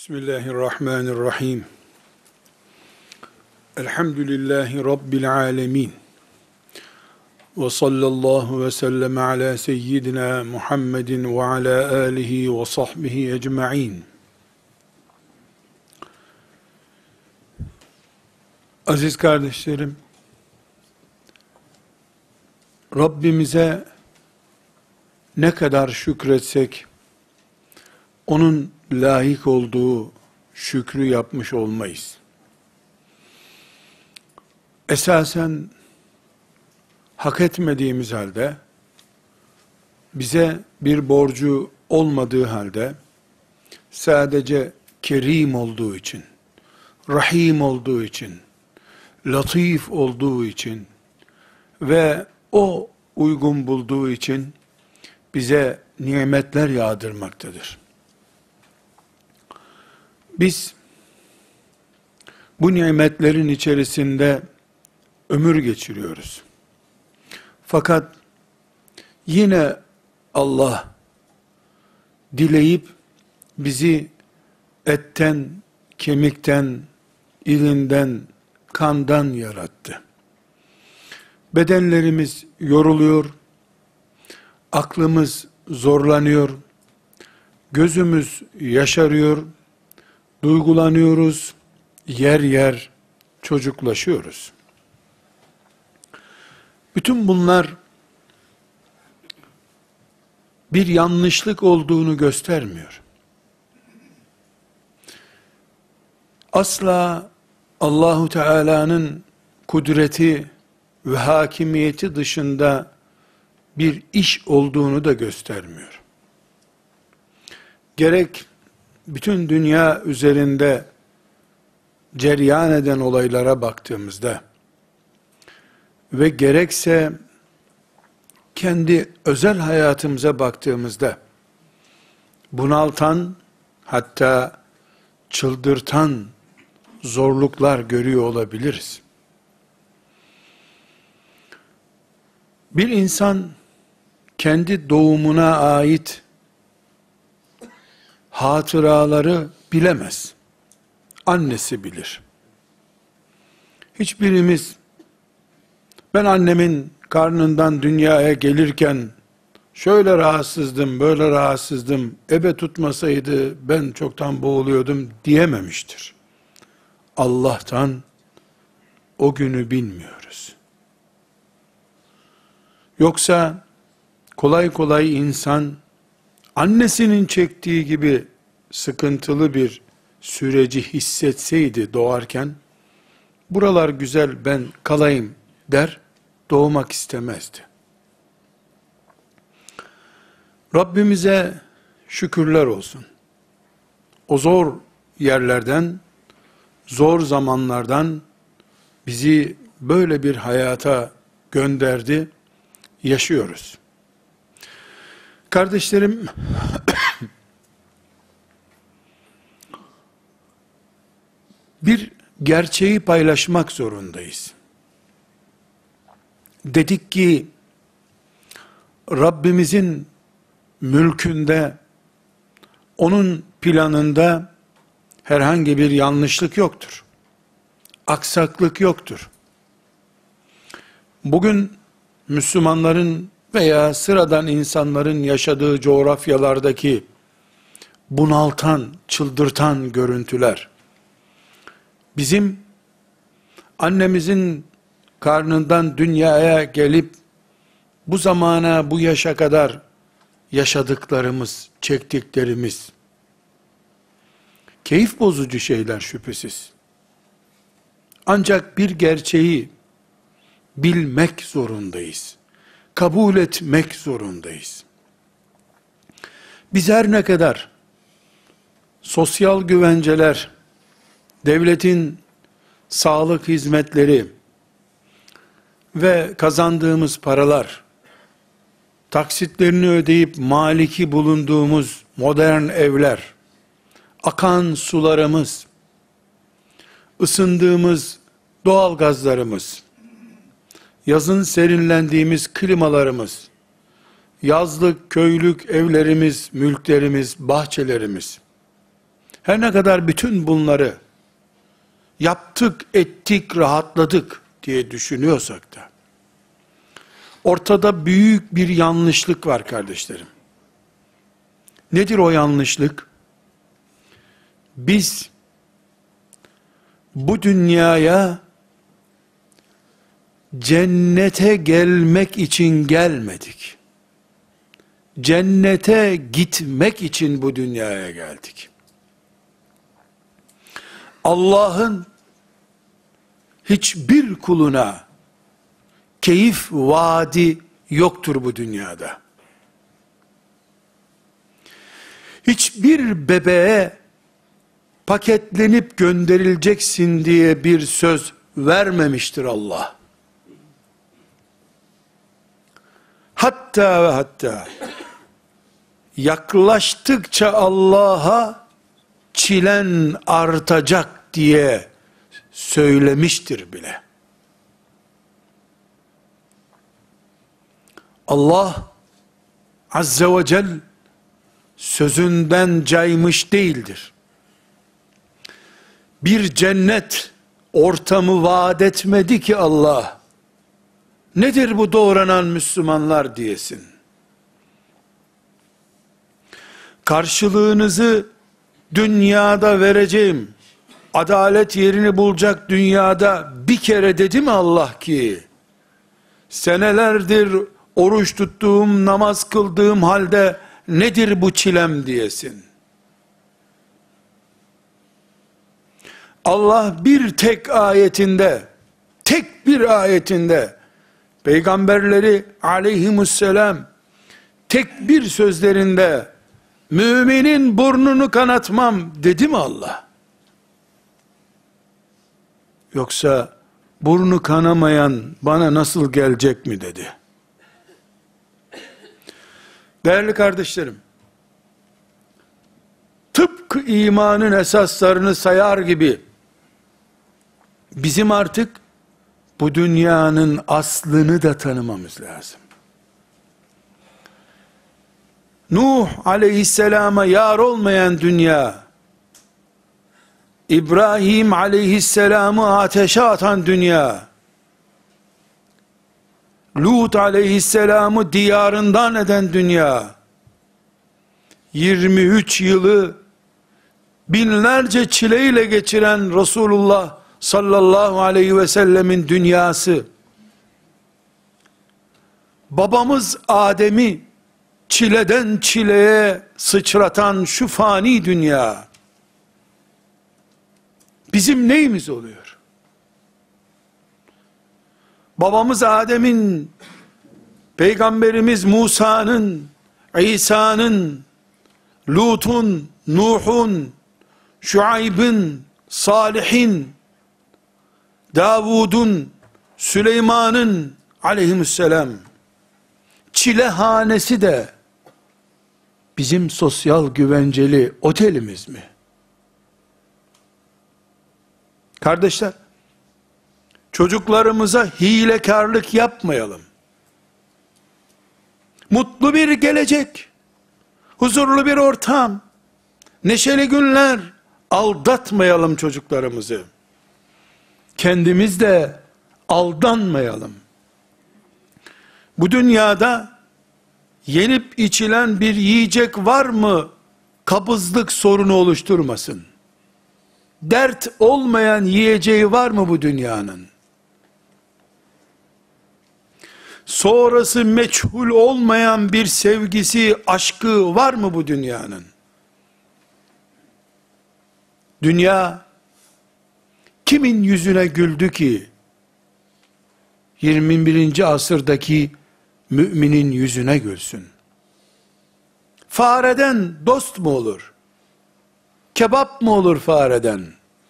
Bismillahirrahmanirrahim. Elhamdülillahi Rabbil alemin. Ve sallallahu ve sellem ala seyyidina Muhammedin ve ala alihi ve sahbihi ecma'in. Aziz kardeşlerim, Rabbimize ne kadar şükretsek, onun layık olduğu şükrü yapmış olmayız. Esasen hak etmediğimiz halde, bize bir borcu olmadığı halde, sadece kerim olduğu için, rahim olduğu için, latif olduğu için ve o uygun bulduğu için bize nimetler yağdırmaktadır. Biz bu nimetlerin içerisinde ömür geçiriyoruz. Fakat yine Allah dileyip bizi etten, kemikten, ilinden, kandan yarattı. Bedenlerimiz yoruluyor, aklımız zorlanıyor, gözümüz yaşarıyor, duygulanıyoruz, yer yer çocuklaşıyoruz. Bütün bunlar bir yanlışlık olduğunu göstermiyor. Asla Allahu Teala'nın kudreti ve hakimiyeti dışında bir iş olduğunu da göstermiyor. Gerek bütün dünya üzerinde cereyan eden olaylara baktığımızda ve gerekse kendi özel hayatımıza baktığımızda bunaltan, hatta çıldırtan zorluklar görüyor olabiliriz. Bir insan kendi doğumuna ait hatıraları bilemez. Annesi bilir. Hiçbirimiz ben annemin karnından dünyaya gelirken şöyle rahatsızdım, böyle rahatsızdım, ebe tutmasaydı ben çoktan boğuluyordum diyememiştir. Allah'tan o günü bilmiyoruz. Yoksa kolay kolay insan annesinin çektiği gibi sıkıntılı bir süreci hissetseydi doğarken, buralar güzel ben kalayım der, doğmak istemezdi. Rabbimize şükürler olsun. O zor yerlerden, zor zamanlardan bizi böyle bir hayata gönderdi, yaşıyoruz. Kardeşlerim, bir gerçeği paylaşmak zorundayız. Dedik ki, Rabbimizin mülkünde, onun planında herhangi bir yanlışlık yoktur. Aksaklık yoktur. Bugün Müslümanların veya sıradan insanların yaşadığı coğrafyalardaki bunaltan, çıldırtan görüntüler, bizim annemizin karnından dünyaya gelip bu zamana, bu yaşa kadar yaşadıklarımız, çektiklerimiz, keyif bozucu şeyler şüphesiz. Ancak bir gerçeği bilmek zorundayız. Kabul etmek zorundayız. Biz her ne kadar sosyal güvenceler, devletin sağlık hizmetleri ve kazandığımız paralar, taksitlerini ödeyip maliki bulunduğumuz modern evler, akan sularımız, ısındığımız doğal gazlarımız, yazın serinlendiğimiz klimalarımız, yazlık köylük evlerimiz, mülklerimiz, bahçelerimiz Her ne kadar bütün bunları yaptık, ettik, rahatladık diye düşünüyorsak da, ortada büyük bir yanlışlık var kardeşlerim. Nedir o yanlışlık? Biz bu dünyaya cennete gelmek için gelmedik. Cennete gitmek için bu dünyaya geldik. Allah'ın hiçbir kuluna keyif vaadi yoktur bu dünyada. Hiçbir bebeğe paketlenip gönderileceksin diye bir söz vermemiştir Allah. Hatta ve hatta yaklaştıkça Allah'a çilen artacak diye söylemiştir bile. Allah Azze ve Celle sözünden caymış değildir. Bir cennet ortamı vaat etmedi ki Allah, nedir bu doğranan Müslümanlar diyesin. Karşılığınızı dünyada vereceğim, adalet yerini bulacak dünyada bir kere dedi mi Allah ki, senelerdir oruç tuttuğum, namaz kıldığım halde nedir bu çilem diyesin. Allah bir tek ayetinde, tek bir ayetinde, peygamberleri aleyhisselam, tek bir sözlerinde, müminin burnunu kanatmam dedi mi Allah? Yoksa, burnu kanamayan bana nasıl gelecek mi dedi. Değerli kardeşlerim, tıpkı imanın esaslarını sayar gibi, bizim artık bu dünyanın aslını da tanımamız lazım. Nuh aleyhisselama yar olmayan dünya, İbrahim aleyhisselamı ateşe atan dünya, Lut aleyhisselamı diyarından eden dünya, 23 yılı binlerce çileyle geçiren Resulullah sallallahu aleyhi ve sellemin dünyası, babamız Adem'i çileden çileye sıçratan şu fani dünya, bizim neyimiz oluyor? Babamız Adem'in, Peygamberimiz Musa'nın, İsa'nın, Lut'un, Nuh'un, Şuayb'in, Salih'in, Davud'un, Süleyman'ın aleyhisselam çilehanesi de bizim sosyal güvenceli otelimiz mi? Kardeşler, çocuklarımıza hilekarlık yapmayalım. Mutlu bir gelecek, huzurlu bir ortam, neşeli günler, aldatmayalım çocuklarımızı. Kendimiz de aldanmayalım. Bu dünyada yenip içilen bir yiyecek var mı, kabızlık sorunu oluşturmasın. Dert olmayan yiyeceği var mı bu dünyanın? Sonrası meçhul olmayan bir sevgisi, aşkı var mı bu dünyanın? Dünya, kimin yüzüne güldü ki, 21. asırdaki müminin yüzüne gülsün? Fareden dost mu olur? Kebap mı olur fareden?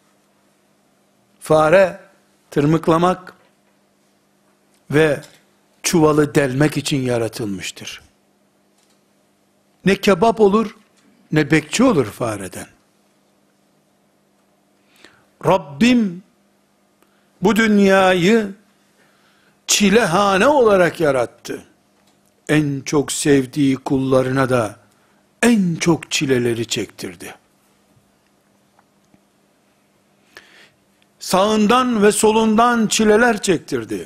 Fare, tırmıklamak ve çuvalı delmek için yaratılmıştır. Ne kebap olur, ne bekçi olur fareden. Rabbim, bu dünyayı çilehane olarak yarattı. En çok sevdiği kullarına da en çok çileleri çektirdi. sağından ve solundan çileler çektirdi.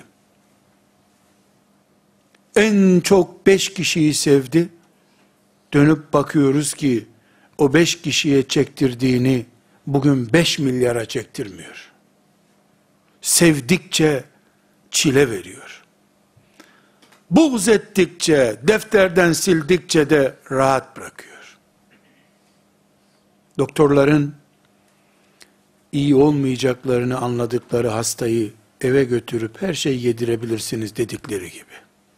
En çok 5 kişiyi sevdi. Dönüp bakıyoruz ki o 5 kişiye çektirdiğini bugün 5 milyara çektirmiyor. Sevdikçe çile veriyor. Buğz ettikçe, defterden sildikçe de rahat bırakıyor. Doktorların iyi olmayacaklarını anladıkları hastayı eve götürüp her şeyi yedirebilirsiniz dedikleri gibi.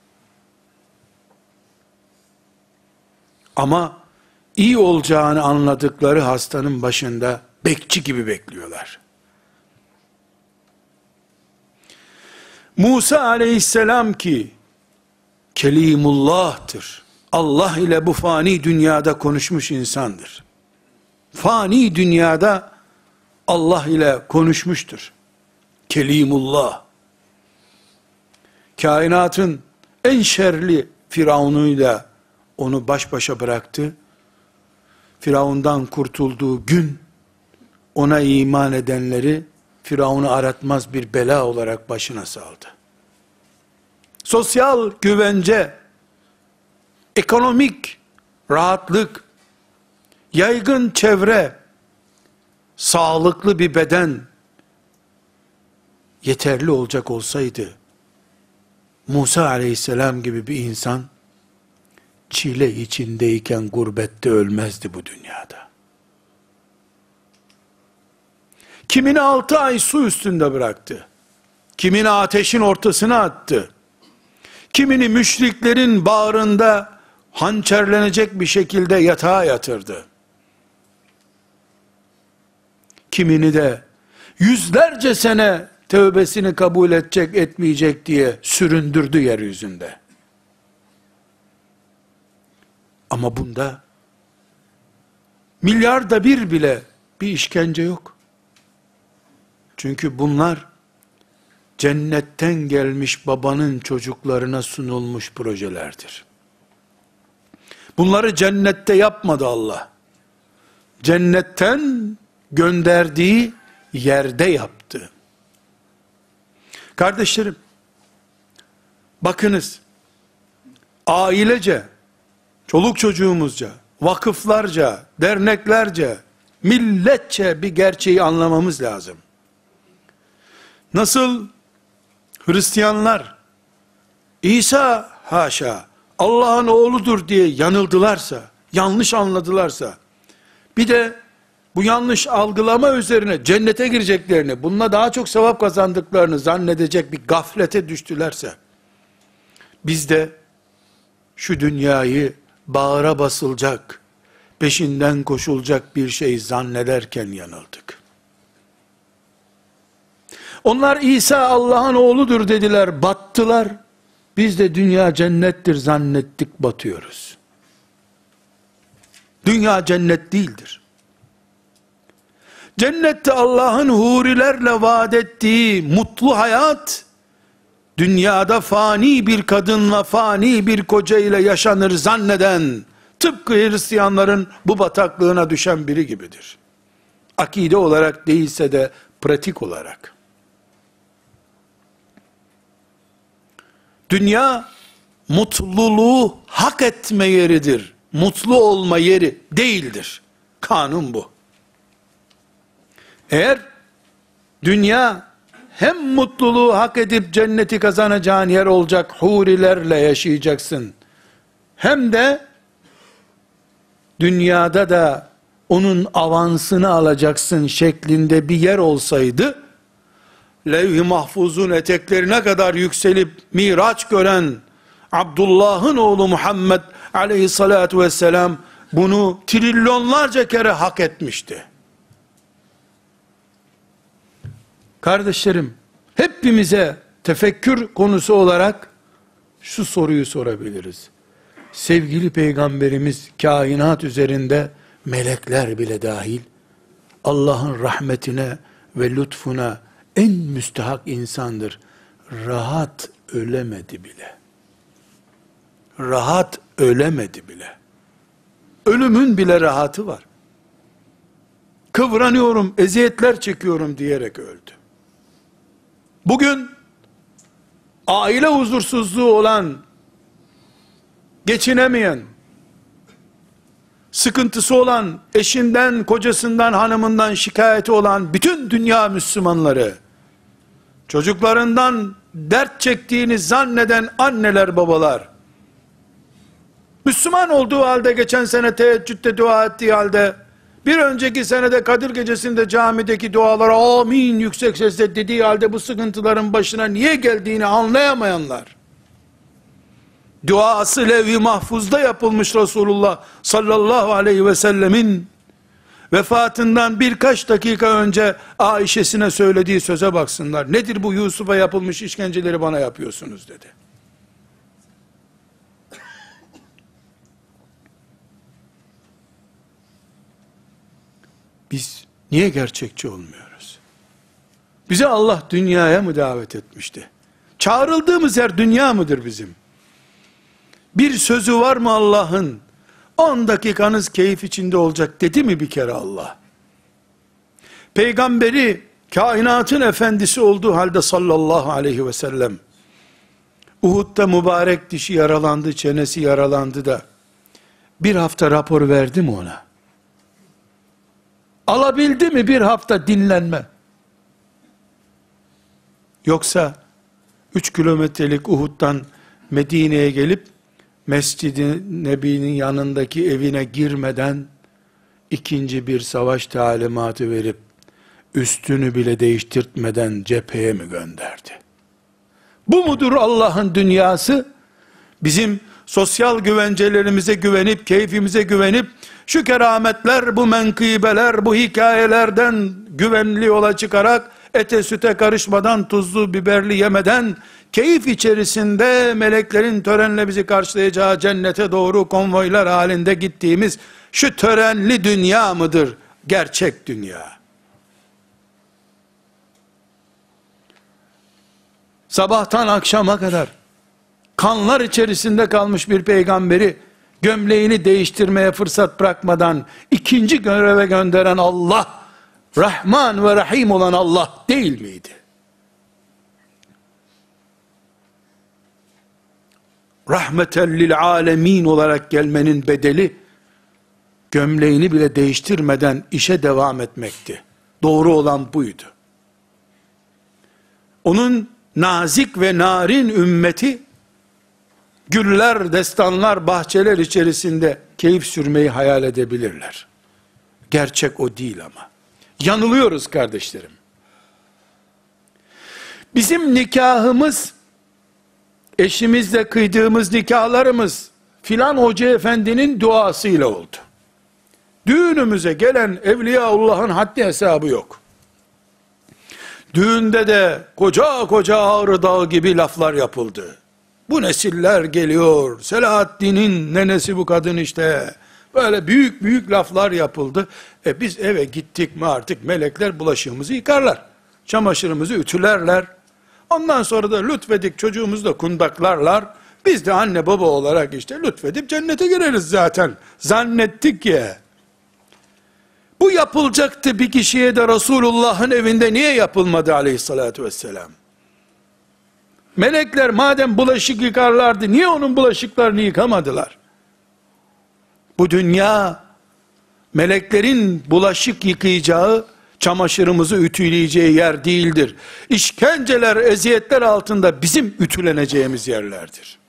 Ama iyi olacağını anladıkları hastanın başında bekçi gibi bekliyorlar. Musa aleyhisselam ki Kelimullah'tır. Allah ile bu fani dünyada konuşmuş insandır. Fani dünyada Allah ile konuşmuştur. Kelimullah. Kainatın en şerli Firavun'uyla onu baş başa bıraktı. Firavun'dan kurtulduğu gün ona iman edenleri Firavun'u aratmaz bir bela olarak başına saldı. Sosyal güvence, ekonomik rahatlık, yaygın çevre, sağlıklı bir beden yeterli olacak olsaydı, Musa aleyhisselam gibi bir insan, çile içindeyken gurbette ölmezdi bu dünyada. Kimini 6 ay su üstünde bıraktı. Kimini ateşin ortasına attı. Kimini müşriklerin bağrında hançerlenecek bir şekilde yatağa yatırdı. Kimini de yüzlerce sene tövbesini kabul edecek etmeyecek diye süründürdü yeryüzünde. Ama bunda milyarda bir bile bir işkence yok. Çünkü bunlar cennetten gelmiş babanın çocuklarına sunulmuş projelerdir. Bunları cennette yapmadı Allah. Cennetten gönderdiği yerde yaptı. Kardeşlerim, bakınız, ailece, çoluk çocuğumuzca, vakıflarca, derneklerce, milletçe bir gerçeği anlamamız lazım. Nasıl Hristiyanlar İsa haşa Allah'ın oğludur diye yanıldılarsa, yanlış anladılarsa, bir de bu yanlış algılama üzerine cennete gireceklerini, bununla daha çok sevap kazandıklarını zannedecek bir gaflete düştülerse, biz de şu dünyayı bağıra basılacak, peşinden koşulacak bir şey zannederken yanıldık. Onlar İsa Allah'ın oğludur dediler, battılar. Biz de dünya cennettir zannettik, batıyoruz. Dünya cennet değildir. Cennette Allah'ın hurilerle vaat ettiği mutlu hayat, dünyada fani bir kadınla fani bir koca ile yaşanır zanneden, tıpkı Hristiyanların bu bataklığına düşen biri gibidir. Akide olarak değilse de pratik olarak. Dünya mutluluğu hak etme yeridir. Mutlu olma yeri değildir. Kanun bu. Eğer dünya hem mutluluğu hak edip cenneti kazanacağın yer olacak, hurilerle yaşayacaksın, hem de dünyada da onun avansını alacaksın şeklinde bir yer olsaydı, levh-i mahfuzun eteklerine kadar yükselip miraç gören Abdullah'ın oğlu Muhammed aleyhissalatu vesselam bunu trilyonlarca kere hak etmişti. Kardeşlerim, hepimize tefekkür konusu olarak şu soruyu sorabiliriz. Sevgili Peygamberimiz kainat üzerinde melekler bile dahil Allah'ın rahmetine ve lütfuna en müstahak insandır. Rahat ölemedi bile. Rahat ölemedi bile. Ölümün bile rahatı var. Kıvranıyorum, eziyetler çekiyorum diyerek öldü. Bugün aile huzursuzluğu olan, geçinemeyen, sıkıntısı olan, eşinden, kocasından, hanımından şikayeti olan bütün dünya Müslümanları, çocuklarından dert çektiğini zanneden anneler, babalar, Müslüman olduğu halde, geçen sene teheccüde dua ettiği halde, bir önceki senede Kadir Gecesi'nde camideki dualara amin yüksek sesle dediği halde bu sıkıntıların başına niye geldiğini anlayamayanlar, duası levh-i mahfuzda yapılmış Resulullah sallallahu aleyhi ve sellemin vefatından birkaç dakika önce Ayşe'sine söylediği söze baksınlar. Nedir bu Yusuf'a yapılmış işkenceleri bana yapıyorsunuz dedi. Biz niye gerçekçi olmuyoruz? Bize Allah dünyaya mı davet etmişti? Çağrıldığımız yer dünya mıdır bizim? Bir sözü var mı Allah'ın? 10 dakikanız keyif içinde olacak dedi mi bir kere Allah? Peygamberi kainatın efendisi olduğu halde sallallahu aleyhi ve sellem Uhud'da mübarek dişi yaralandı, çenesi yaralandı da bir hafta rapor verdi mi ona? Alabildi mi bir hafta dinlenme? Yoksa 3 kilometrelik Uhud'dan Medine'ye gelip Mescid-i Nebi'nin yanındaki evine girmeden ikinci bir savaş talimatı verip üstünü bile değiştirtmeden cepheye mi gönderdi? Bu mudur Allah'ın dünyası? Bizim sosyal güvencelerimize güvenip, keyfimize güvenip, şu kerametler, bu menkıbeler, bu hikayelerden güvenli yola çıkarak, ete süte karışmadan, tuzlu biberli yemeden, keyif içerisinde meleklerin törenle bizi karşılayacağı cennete doğru konvoylar halinde gittiğimiz şu törenli dünya mıdır gerçek dünya? Sabahtan akşama kadar kanlar içerisinde kalmış bir peygamberi gömleğini değiştirmeye fırsat bırakmadan ikinci göreve gönderen Allah, Rahman ve Rahim olan Allah değil miydi? Rahmeten lil alemin olarak gelmenin bedeli, gömleğini bile değiştirmeden işe devam etmekti. Doğru olan buydu. Onun nazik ve narin ümmeti, güller, destanlar, bahçeler içerisinde keyif sürmeyi hayal edebilirler. Gerçek o değil ama. Yanılıyoruz kardeşlerim. Bizim nikahımız, eşimizle kıydığımız nikahlarımız, filan hoca efendinin duasıyla oldu. Düğünümüze gelen Evliyaullah'ın haddi hesabı yok. Düğünde de koca koca Ağrı Dağı gibi laflar yapıldı. Bu nesiller geliyor, Selahaddin'in nenesi bu kadın işte, böyle büyük büyük laflar yapıldı. Biz eve gittik mi artık melekler bulaşığımızı yıkarlar, çamaşırımızı ütülerler, ondan sonra da lütfedip çocuğumuzu da kundaklarlar, biz de anne baba olarak işte lütfedip cennete gireriz zaten, zannettik ya. Bu yapılacaktı bir kişiye de Resulullah'ın evinde niye yapılmadı aleyhissalatü vesselam? Melekler madem bulaşık yıkarlardı, niye onun bulaşıklarını yıkamadılar? Bu dünya, meleklerin bulaşık yıkayacağı, çamaşırımızı ütüleyeceği yer değildir. İşkenceler, eziyetler altında bizim ütüleneceğimiz yerlerdir.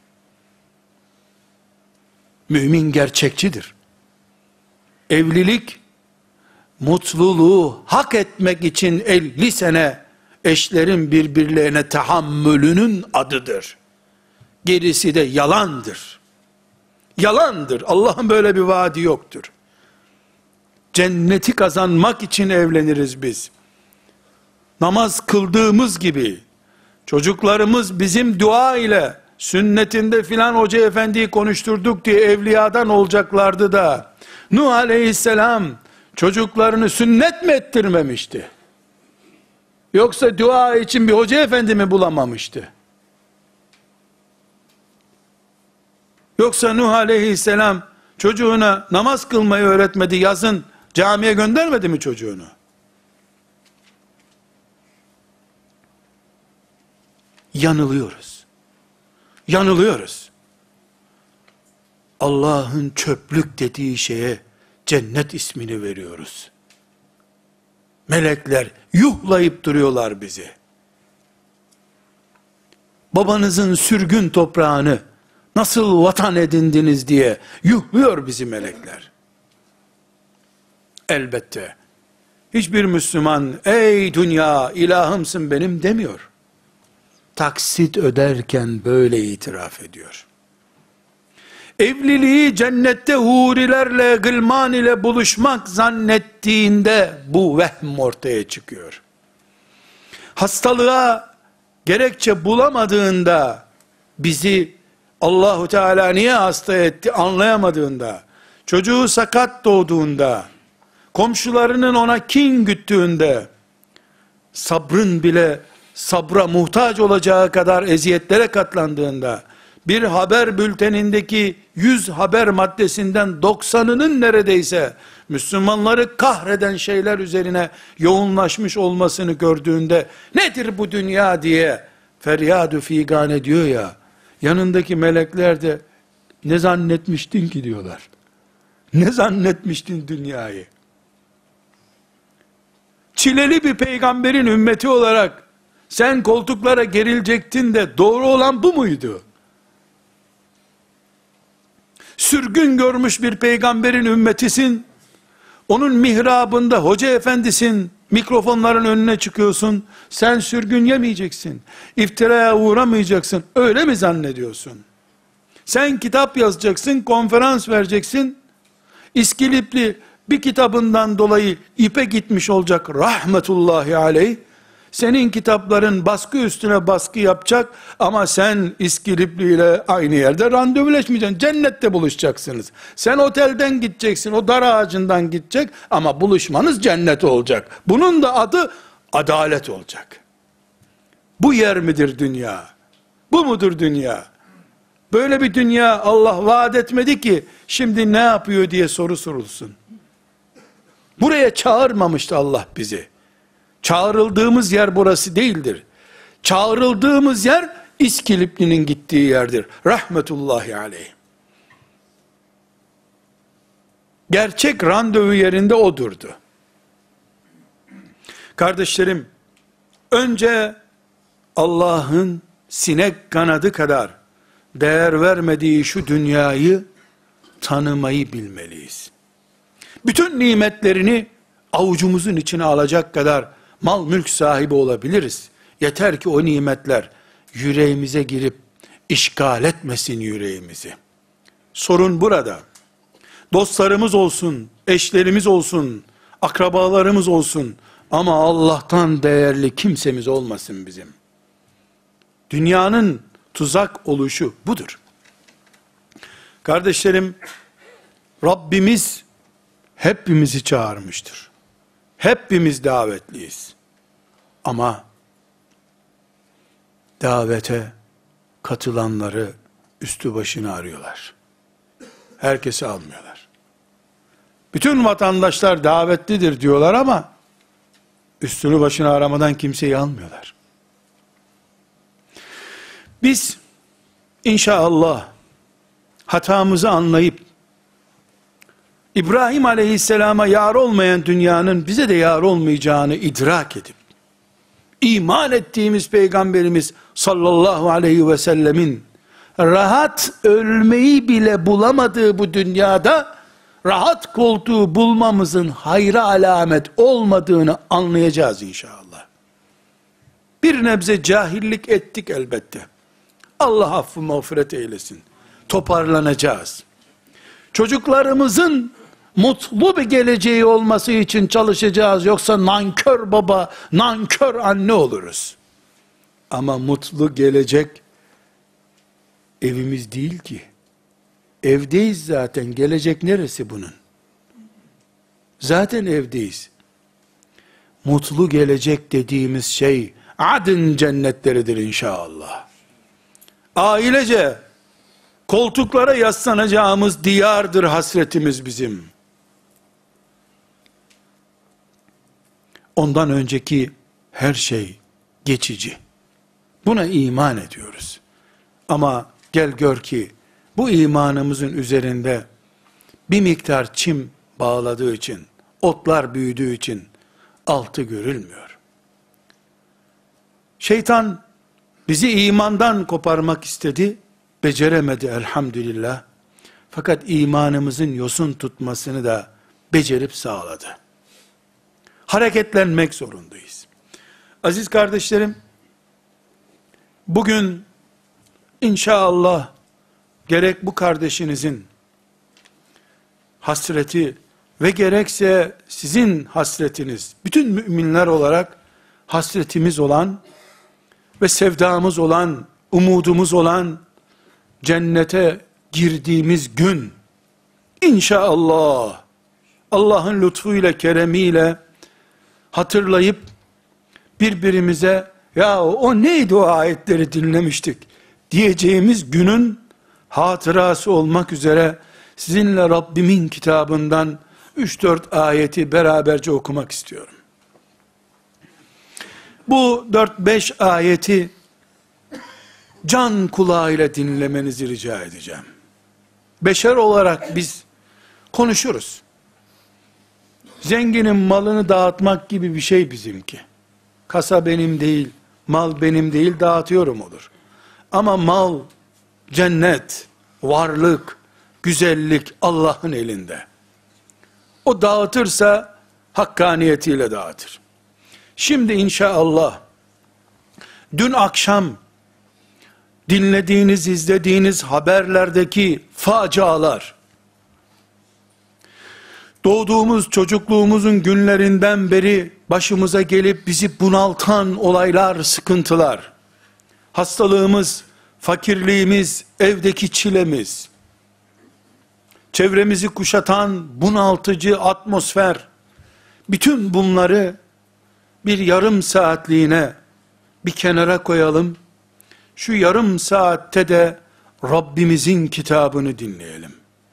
Mümin gerçekçidir. Evlilik, mutluluğu hak etmek için 50 sene eşlerin birbirlerine tahammülünün adıdır. Gerisi de yalandır. Yalandır. Allah'ın böyle bir vaadi yoktur. Cenneti kazanmak için evleniriz biz. Namaz kıldığımız gibi, çocuklarımız bizim dua ile, sünnetinde filan hoca efendiyi konuşturduk diye evliyadan olacaklardı da, Nuh aleyhisselam çocuklarını sünnet mi ettirmemişti? Yoksa dua için bir hoca efendi mi bulamamıştı? Yoksa Nuh aleyhisselam çocuğuna namaz kılmayı öğretmedi, yazın camiye göndermedi mi çocuğunu? yanılıyoruz. Yanılıyoruz. Allah'ın çöplük dediği şeye cennet ismini veriyoruz. Melekler yuhlayıp duruyorlar bizi. Babanızın sürgün toprağını nasıl vatan edindiniz diye yuhluyor bizi melekler. Elbette hiçbir Müslüman ey dünya ilahımsın benim demiyor. Taksit öderken böyle itiraf ediyor. Evliliği cennette hurilerle, gılman ile buluşmak zannettiğinde bu vehm ortaya çıkıyor. Hastalığa gerekçe bulamadığında, bizi Allahu Teala niye hasta etti anlayamadığında, çocuğu sakat doğduğunda, komşularının ona kin güttüğünde, sabrın bile sabra muhtaç olacağı kadar eziyetlere katlandığında, bir haber bültenindeki 100 haber maddesinden 90'ının neredeyse Müslümanları kahreden şeyler üzerine yoğunlaşmış olmasını gördüğünde, nedir bu dünya diye feryad-ı figan ediyor ya, yanındaki melekler de ne zannetmiştin ki diyorlar. Ne zannetmiştin dünyayı? Çileli bir peygamberin ümmeti olarak sen koltuklara gerilecektin de doğru olan bu muydu? Sürgün görmüş bir peygamberin ümmetisin, onun mihrabında hoca efendisin, mikrofonların önüne çıkıyorsun, sen sürgün yemeyeceksin, iftiraya uğramayacaksın, öyle mi zannediyorsun? Sen kitap yazacaksın, konferans vereceksin, İskilipli bir kitabından dolayı ipe gitmiş olacak rahmetullahi aleyh, senin kitapların baskı üstüne baskı yapacak ama sen İskilipli ile aynı yerde randevuleşmeyeceksin. Cennette buluşacaksınız. Sen otelden gideceksin, o dar ağacından gidecek ama buluşmanız cennet olacak. Bunun da adı adalet olacak. Bu yer midir dünya? Bu mudur dünya? Böyle bir dünya Allah vaat etmedi ki şimdi ne yapıyor diye soru sorulsun. Buraya çağırmamıştı Allah bizi. Çağrıldığımız yer burası değildir. Çağrıldığımız yer İskilipli'nin gittiği yerdir. Rahmetullahi aleyh. Gerçek randevu yerinde o durdu. Kardeşlerim, önce Allah'ın sinek kanadı kadar değer vermediği şu dünyayı tanımayı bilmeliyiz. Bütün nimetlerini avucumuzun içine alacak kadar mal mülk sahibi olabiliriz. Yeter ki o nimetler yüreğimize girip işgal etmesin yüreğimizi. Sorun burada. Dostlarımız olsun, eşlerimiz olsun, akrabalarımız olsun ama Allah'tan değerli kimsemiz olmasın bizim. Dünyanın tuzak oluşu budur. Kardeşlerim, Rabbimiz hepimizi çağırmıştır. Hepimiz davetliyiz. Ama davete katılanları üstü başına arıyorlar. Herkesi almıyorlar. Bütün vatandaşlar davetlidir diyorlar ama üstünü başına aramadan kimseyi almıyorlar. Biz inşallah hatamızı anlayıp İbrahim aleyhisselama yar olmayan dünyanın bize de yar olmayacağını idrak edip iman ettiğimiz peygamberimiz sallallahu aleyhi ve sellemin rahat ölmeyi bile bulamadığı bu dünyada rahat koltuğu bulmamızın hayra alamet olmadığını anlayacağız inşallah. Bir nebze cahillik ettik elbette. Allah affı mağfiret eylesin. Toparlanacağız. Çocuklarımızın mutlu bir geleceği olması için çalışacağız. Yoksa nankör baba, nankör anne oluruz. Ama mutlu gelecek evimiz değil ki. Evdeyiz zaten. Gelecek neresi bunun? Zaten evdeyiz. Mutlu gelecek dediğimiz şey adın cennetleridir inşallah. Ailece koltuklara yaslanacağımız diyardır hasretimiz bizim. Ondan önceki her şey geçici. Buna iman ediyoruz. Ama gel gör ki bu imanımızın üzerinde bir miktar çim bağladığı için, otlar büyüdüğü için altı görülmüyor. Şeytan bizi imandan koparmak istedi, beceremedi elhamdülillah. Fakat imanımızın yosun tutmasını da becerip sağladı. Hareketlenmek zorundayız. Aziz kardeşlerim, bugün inşallah gerek bu kardeşinizin hasreti ve gerekse sizin hasretiniz, bütün müminler olarak hasretimiz olan ve sevdamız olan, umudumuz olan cennete girdiğimiz gün inşallah Allah'ın lütfuyla, keremiyle hatırlayıp birbirimize ya o neydi o ayetleri dinlemiştik diyeceğimiz günün hatırası olmak üzere sizinle Rabbimin kitabından 3-4 ayeti beraberce okumak istiyorum. Bu 4-5 ayeti can kulağıyla dinlemenizi rica edeceğim. Beşer olarak biz konuşuruz. Zenginin malını dağıtmak gibi bir şey bizimki. Kasa benim değil, mal benim değil, dağıtıyorum olur. Ama mal, cennet, varlık, güzellik Allah'ın elinde. O dağıtırsa hakkaniyetiyle dağıtır. Şimdi inşallah dün akşam dinlediğiniz, izlediğiniz haberlerdeki facialar, doğduğumuz çocukluğumuzun günlerinden beri başımıza gelip bizi bunaltan olaylar, sıkıntılar, hastalığımız, fakirliğimiz, evdeki çilemiz, çevremizi kuşatan bunaltıcı atmosfer, bütün bunları bir yarım saatliğine bir kenara koyalım. Şu yarım saatte de Rabbimizin kitabını dinleyelim.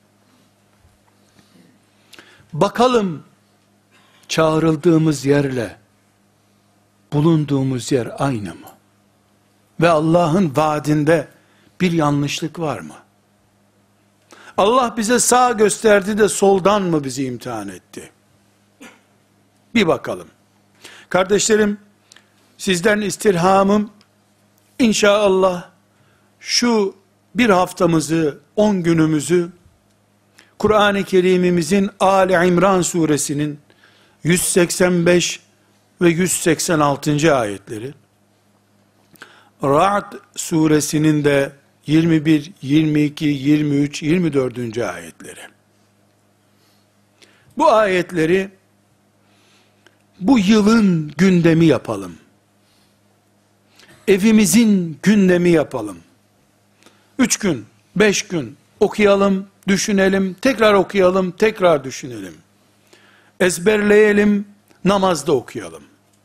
Bakalım çağrıldığımız yerle bulunduğumuz yer aynı mı? Ve Allah'ın vaadinde bir yanlışlık var mı? Allah bize sağ gösterdi de soldan mı bizi imtihan etti? Bir bakalım. Kardeşlerim, sizden istirhamım, İnşallah şu bir haftamızı, 10 günümüzü Kur'an-ı Kerim'imizin Ali İmran suresinin 185 ve 186. ayetleri, Ra'd suresinin de 21, 22, 23, 24. ayetleri. Bu ayetleri bu yılın gündemi yapalım. Evimizin gündemi yapalım. 3 gün, 5 gün okuyalım, düşünelim, tekrar okuyalım, tekrar düşünelim. Ezberleyelim, namazda okuyalım.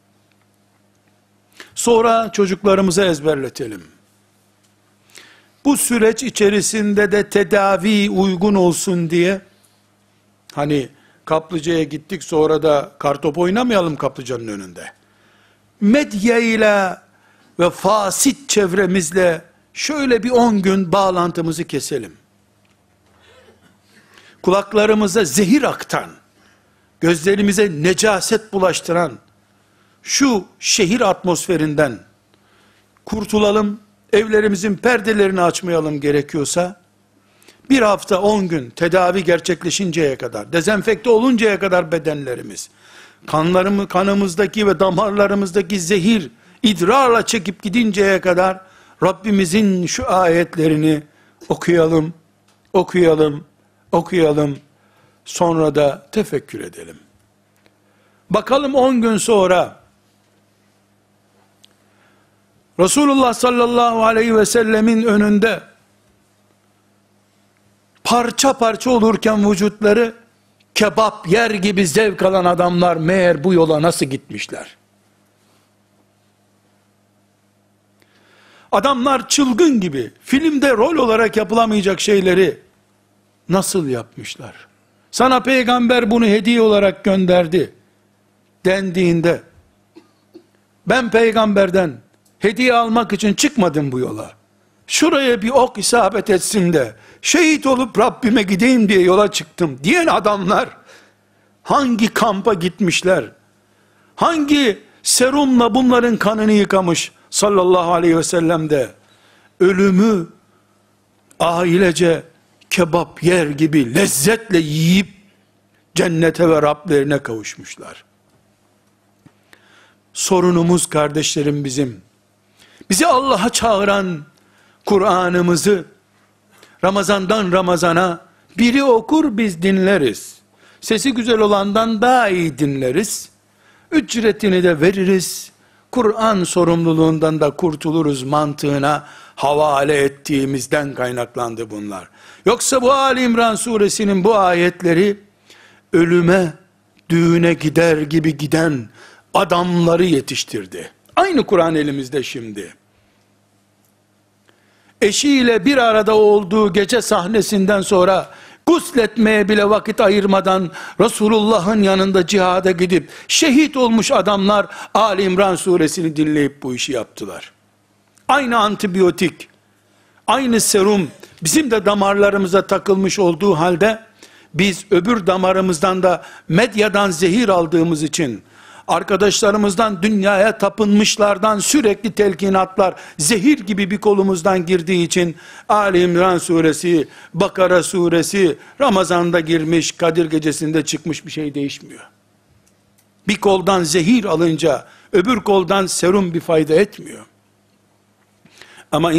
Sonra çocuklarımıza ezberletelim. Bu süreç içerisinde de tedavi uygun olsun diye, hani kaplıcaya gittik sonra da kartop oynamayalım kaplıcanın önünde. Medyayla ve fasit çevremizle şöyle bir 10 gün bağlantımızı keselim. Kulaklarımıza zehir aktan, gözlerimize necaset bulaştıran şu şehir atmosferinden kurtulalım, evlerimizin perdelerini açmayalım gerekiyorsa, bir hafta 10 gün tedavi gerçekleşinceye kadar, dezenfekte oluncaya kadar bedenlerimiz, kanımızdaki ve damarlarımızdaki zehir, idrarla çekip gidinceye kadar, Rabbimizin şu ayetlerini okuyalım, okuyalım, okuyalım, sonra da tefekkür edelim. Bakalım 10 gün sonra, Resulullah sallallahu aleyhi ve sellemin önünde, parça parça olurken vücutları, kebap yer gibi zevk alan adamlar, meğer bu yola nasıl gitmişler? Adamlar çılgın gibi, filmde rol olarak yapılamayacak şeyleri, nasıl yapmışlar? Sana peygamber bunu hediye olarak gönderdi, dendiğinde, ben peygamberden, hediye almak için çıkmadım bu yola. Şuraya bir ok isabet etsin de şehit olup Rabbime gideyim diye yola çıktım diyen adamlar hangi kampa gitmişler? Hangi serumla bunların kanını yıkamış sallallahu aleyhi ve sellem de ölümü ailece kebap yer gibi lezzetle yiyip cennete ve Rablerine kavuşmuşlar. Sorunumuz kardeşlerim bizim. Bizi Allah'a çağıran Kur'an'ımızı Ramazandan Ramazana biri okur biz dinleriz. Sesi güzel olandan daha iyi dinleriz. Ücretini de veririz. Kur'an sorumluluğundan da kurtuluruz mantığına havale ettiğimizden kaynaklandı bunlar. Yoksa bu Ali İmran suresinin bu ayetleri ölüme, düğüne gider gibi giden adamları yetiştirdi. Aynı Kur'an elimizde şimdi. Eşiyle bir arada olduğu gece sahnesinden sonra gusletmeye bile vakit ayırmadan Resulullah'ın yanında cihada gidip şehit olmuş adamlar Ali İmran suresini dinleyip bu işi yaptılar. Aynı antibiyotik, aynı serum bizim de damarlarımıza takılmış olduğu halde biz öbür damarımızdan da medyadan zehir aldığımız için, arkadaşlarımızdan dünyaya tapınmışlardan sürekli telkinatlar zehir gibi bir kolumuzdan girdiği için Ali İmran suresi, Bakara suresi Ramazan'da girmiş, Kadir gecesinde çıkmış, bir şey değişmiyor. Bir koldan zehir alınca öbür koldan serum bir fayda etmiyor. Ama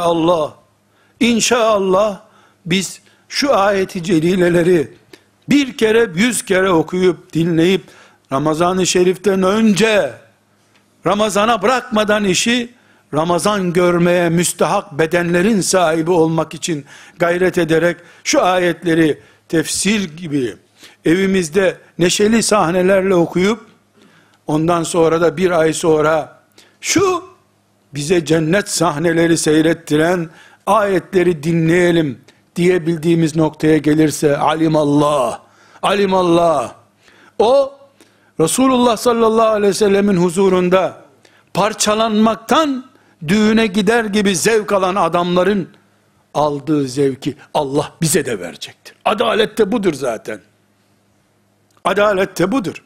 inşallah biz şu ayeti celileleri bir kere 100 kere okuyup dinleyip Ramazan-ı Şerif'ten önce Ramazan'a bırakmadan işi Ramazan görmeye müstahak bedenlerin sahibi olmak için gayret ederek şu ayetleri tefsir gibi evimizde neşeli sahnelerle okuyup ondan sonra da bir ay sonra şu bize cennet sahneleri seyrettiren ayetleri dinleyelim diyebildiğimiz noktaya gelirse alimallah o Resulullah sallallahu aleyhi ve sellemin huzurunda parçalanmaktan düğüne gider gibi zevk alan adamların aldığı zevki Allah bize de verecektir. Adalet de budur zaten. Adalet de budur.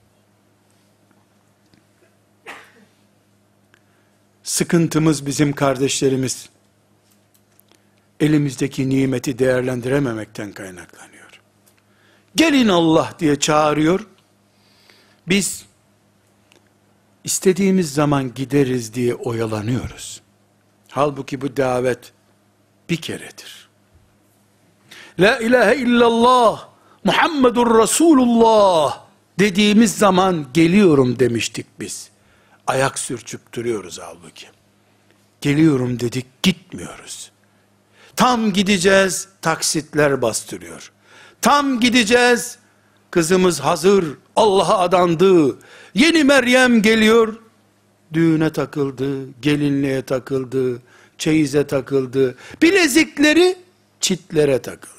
Sıkıntımız bizim kardeşlerimiz elimizdeki nimeti değerlendirememekten kaynaklanıyor. Gelin Allah diye çağırıyor. Biz istediğimiz zaman gideriz diye oyalanıyoruz. Halbuki bu davet bir keredir. La ilahe illallah Muhammedur Resulullah dediğimiz zaman geliyorum demiştik biz. Ayak sürçüp duruyoruz halbuki. Geliyorum dedik, gitmiyoruz. Tam gideceğiz, taksitler bastırıyor. Tam gideceğiz, kızımız hazır, Allah'a adandı. Yeni Meryem geliyor, düğüne takıldı, gelinliğe takıldı, çeyize takıldı, bilezikleri çitlere takıldı.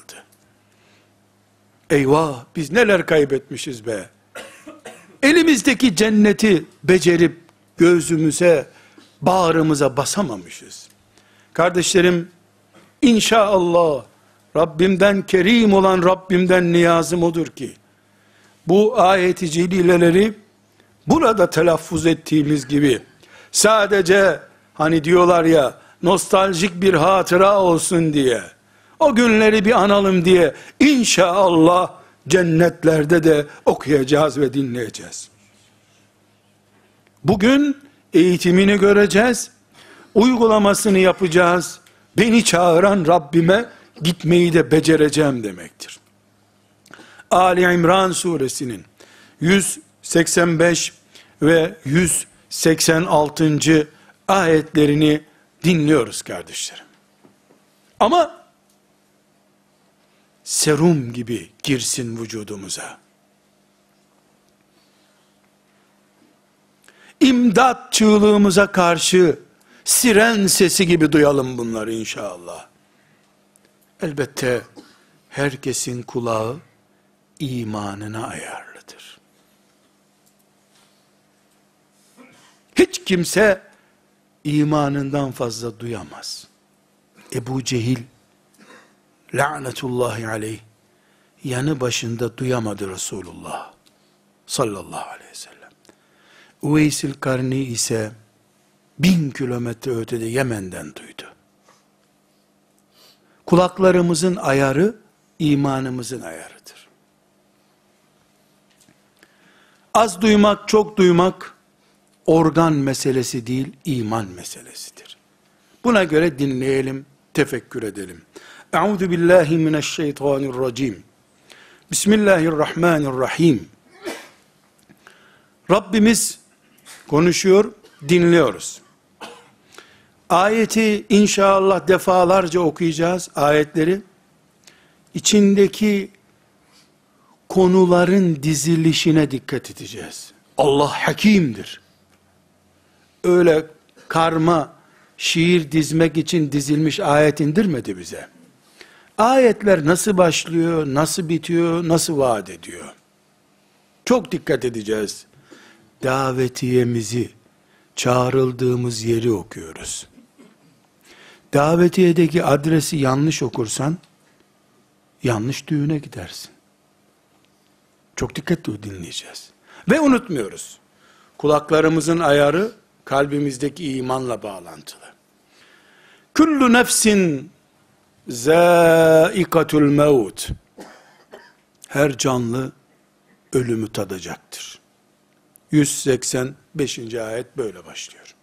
Eyvah, biz neler kaybetmişiz be. Elimizdeki cenneti becerip gözümüze, bağrımıza basamamışız. Kardeşlerim, İnşallah Rabbimden, kerim olan Rabbimden niyazım odur ki bu ayet-i celileleri burada telaffuz ettiğimiz gibi sadece hani diyorlar ya nostaljik bir hatıra olsun diye, o günleri bir analım diye inşallah cennetlerde de okuyacağız ve dinleyeceğiz. Bugün eğitimini göreceğiz, uygulamasını yapacağız. Beni çağıran Rabbime gitmeyi de becereceğim demektir. Ali İmran suresinin 185 ve 186. ayetlerini dinliyoruz kardeşlerim. Ama serum gibi girsin vücudumuza. İmdat çığlığımıza karşı siren sesi gibi duyalım bunları inşallah. Elbette herkesin kulağı imanına ayarlıdır. Hiç kimse imanından fazla duyamaz. Ebu Cehil la'netullahi aleyh yanı başında duyamadı Resulullah sallallahu aleyhi ve sellem. Üveysil Karni ise 1000 kilometre ötede Yemen'den duydu. Kulaklarımızın ayarı imanımızın ayarıdır. Az duymak, çok duymak organ meselesi değil, iman meselesidir. Buna göre dinleyelim, tefekkür edelim. Euzu billahi mineşşeytanirracim. Bismillahirrahmanirrahim. Rabbimiz konuşuyor, dinliyoruz. Ayeti inşallah defalarca okuyacağız, ayetleri. İçindeki konuların dizilişine dikkat edeceğiz. Allah hakimdir. Öyle karma şiir dizmek için dizilmiş ayet indirmedi bize. Ayetler nasıl başlıyor, nasıl bitiyor, nasıl vaat ediyor? Çok dikkat edeceğiz. Davetiyemizi, çağrıldığımız yeri okuyoruz. Davetiyedeki adresi yanlış okursan, yanlış düğüne gidersin. Çok dikkatli dinleyeceğiz. Ve unutmuyoruz. Kulaklarımızın ayarı, kalbimizdeki imanla bağlantılı. Kullu nefsin zâikatul mevt. Her canlı ölümü tadacaktır. 185. ayet böyle başlıyor.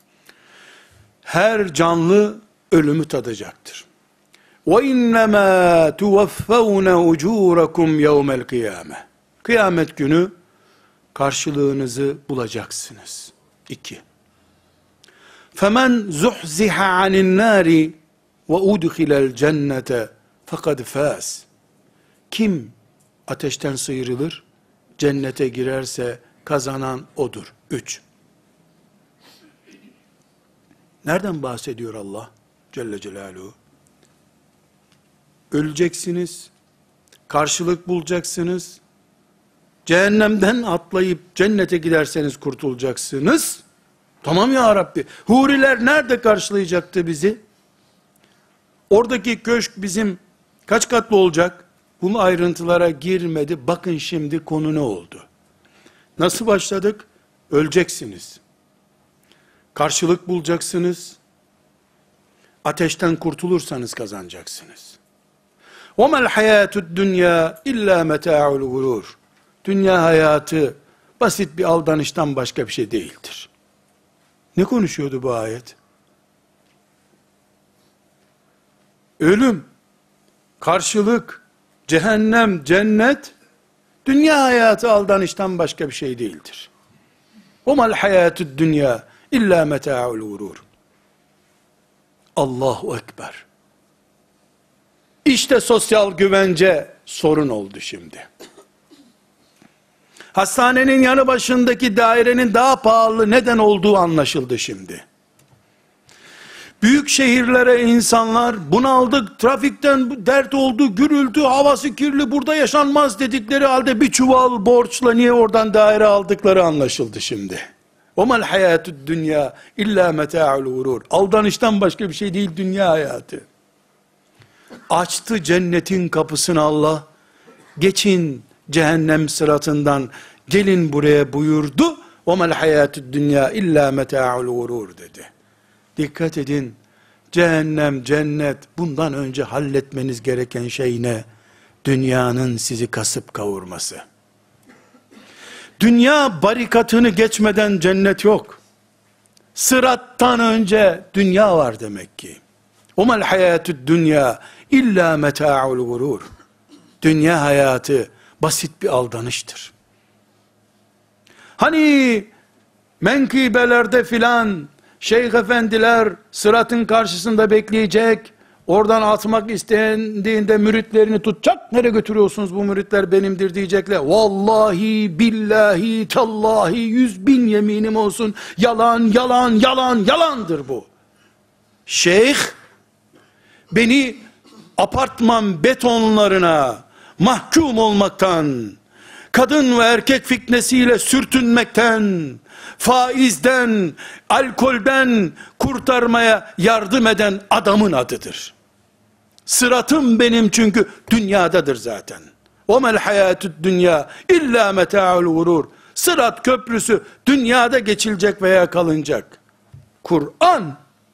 Her canlı ölümü tadacaktır. وَاِنَّمَا تُوَفَّوْنَ اُجُورَكُمْ يَوْمَ الْقِيَامَةِ. Kıyamet günü karşılığınızı bulacaksınız. 2. فَمَنْ زُحْزِحَ عَنِ النَّارِ وَاُدْخِلَ الْجَنَّةَ فَقَدْ فَاسِ. Kim ateşten sıyrılır, cennete girerse kazanan odur. 3. Nereden bahsediyor Allah Celle Celaluhu? Öleceksiniz, karşılık bulacaksınız, cehennemden atlayıp cennete giderseniz kurtulacaksınız. Tamam ya Rabbi, huriler nerede karşılayacaktı bizi? Oradaki köşk bizim kaç katlı olacak? Bu ayrıntılara girmedi. Bakın şimdi konu ne oldu? Nasıl başladık? Öleceksiniz. Karşılık bulacaksınız. Ateşten kurtulursanız kazanacaksınız. وَمَا الْحَيَاتُ الدُّنْيَا اِلَّا مَتَاعُ الْغُرُورِ. Dünya hayatı basit bir aldanıştan başka bir şey değildir. Ne konuşuyordu bu ayet? Ölüm, karşılık, cehennem, cennet, dünya hayatı aldanıştan başka bir şey değildir. وَمَا الْحَيَاتُ الدُّنْيَا اِلَّا مَتَاعُ الْغُرُورِ. Allahu Ekber. İşte sosyal güvence sorun oldu şimdi. Hastanenin yanı başındaki dairenin daha pahalı neden olduğu anlaşıldı şimdi. Büyük şehirlere insanlar bunaldık, trafikten dert oldu, gürültü, havası kirli, burada yaşanmaz dedikleri halde bir çuval borçla niye oradan daire aldıkları anlaşıldı şimdi. وَمَا الْحَيَاتُ الدُّنْيَا اِلَّا مَتَاعُ الْغُرُورِ. Aldanıştan başka bir şey değil dünya hayatı. Açtı cennetin kapısını Allah, geçin cehennem sıratından, gelin buraya buyurdu. وَمَا الْحَيَاتُ الدُّنْيَا اِلَّا مَتَاعُ الْغُرُورِ dedi. Dikkat edin, cehennem, cennet, bundan önce halletmeniz gereken şey ne? Dünyanın sizi kasıp kavurması. Dünya barikatını geçmeden cennet yok. Sırattan önce dünya var demek ki. وَمَا الْحَيَاتُ الدُّنْيَا اِلَّا مَتَاعُ الْغُرُورِ. Dünya hayatı basit bir aldanıştır. Hani menkıbelerde filan şeyh efendiler sıratın karşısında bekleyecek, oradan atmak istendiğinde müritlerini tutacak, nereye götürüyorsunuz bu müritler benimdir diyecekler. Vallahi billahi tallahi 100.000 yeminim olsun, yalan yalan yalan yalandır bu. Şeyh beni apartman betonlarına mahkum olmaktan, kadın ve erkek fitnesiyle sürtünmekten, faizden, alkolden kurtarmaya yardım eden adamın adıdır. Sıratım benim çünkü dünyadadır zaten. وَمَا الْحَيَاتُ الدُّنْيَا اِلَّا مَتَاعُ الْغُرُورِ. Sırat köprüsü dünyada geçilecek veya kalınacak. Kur'an,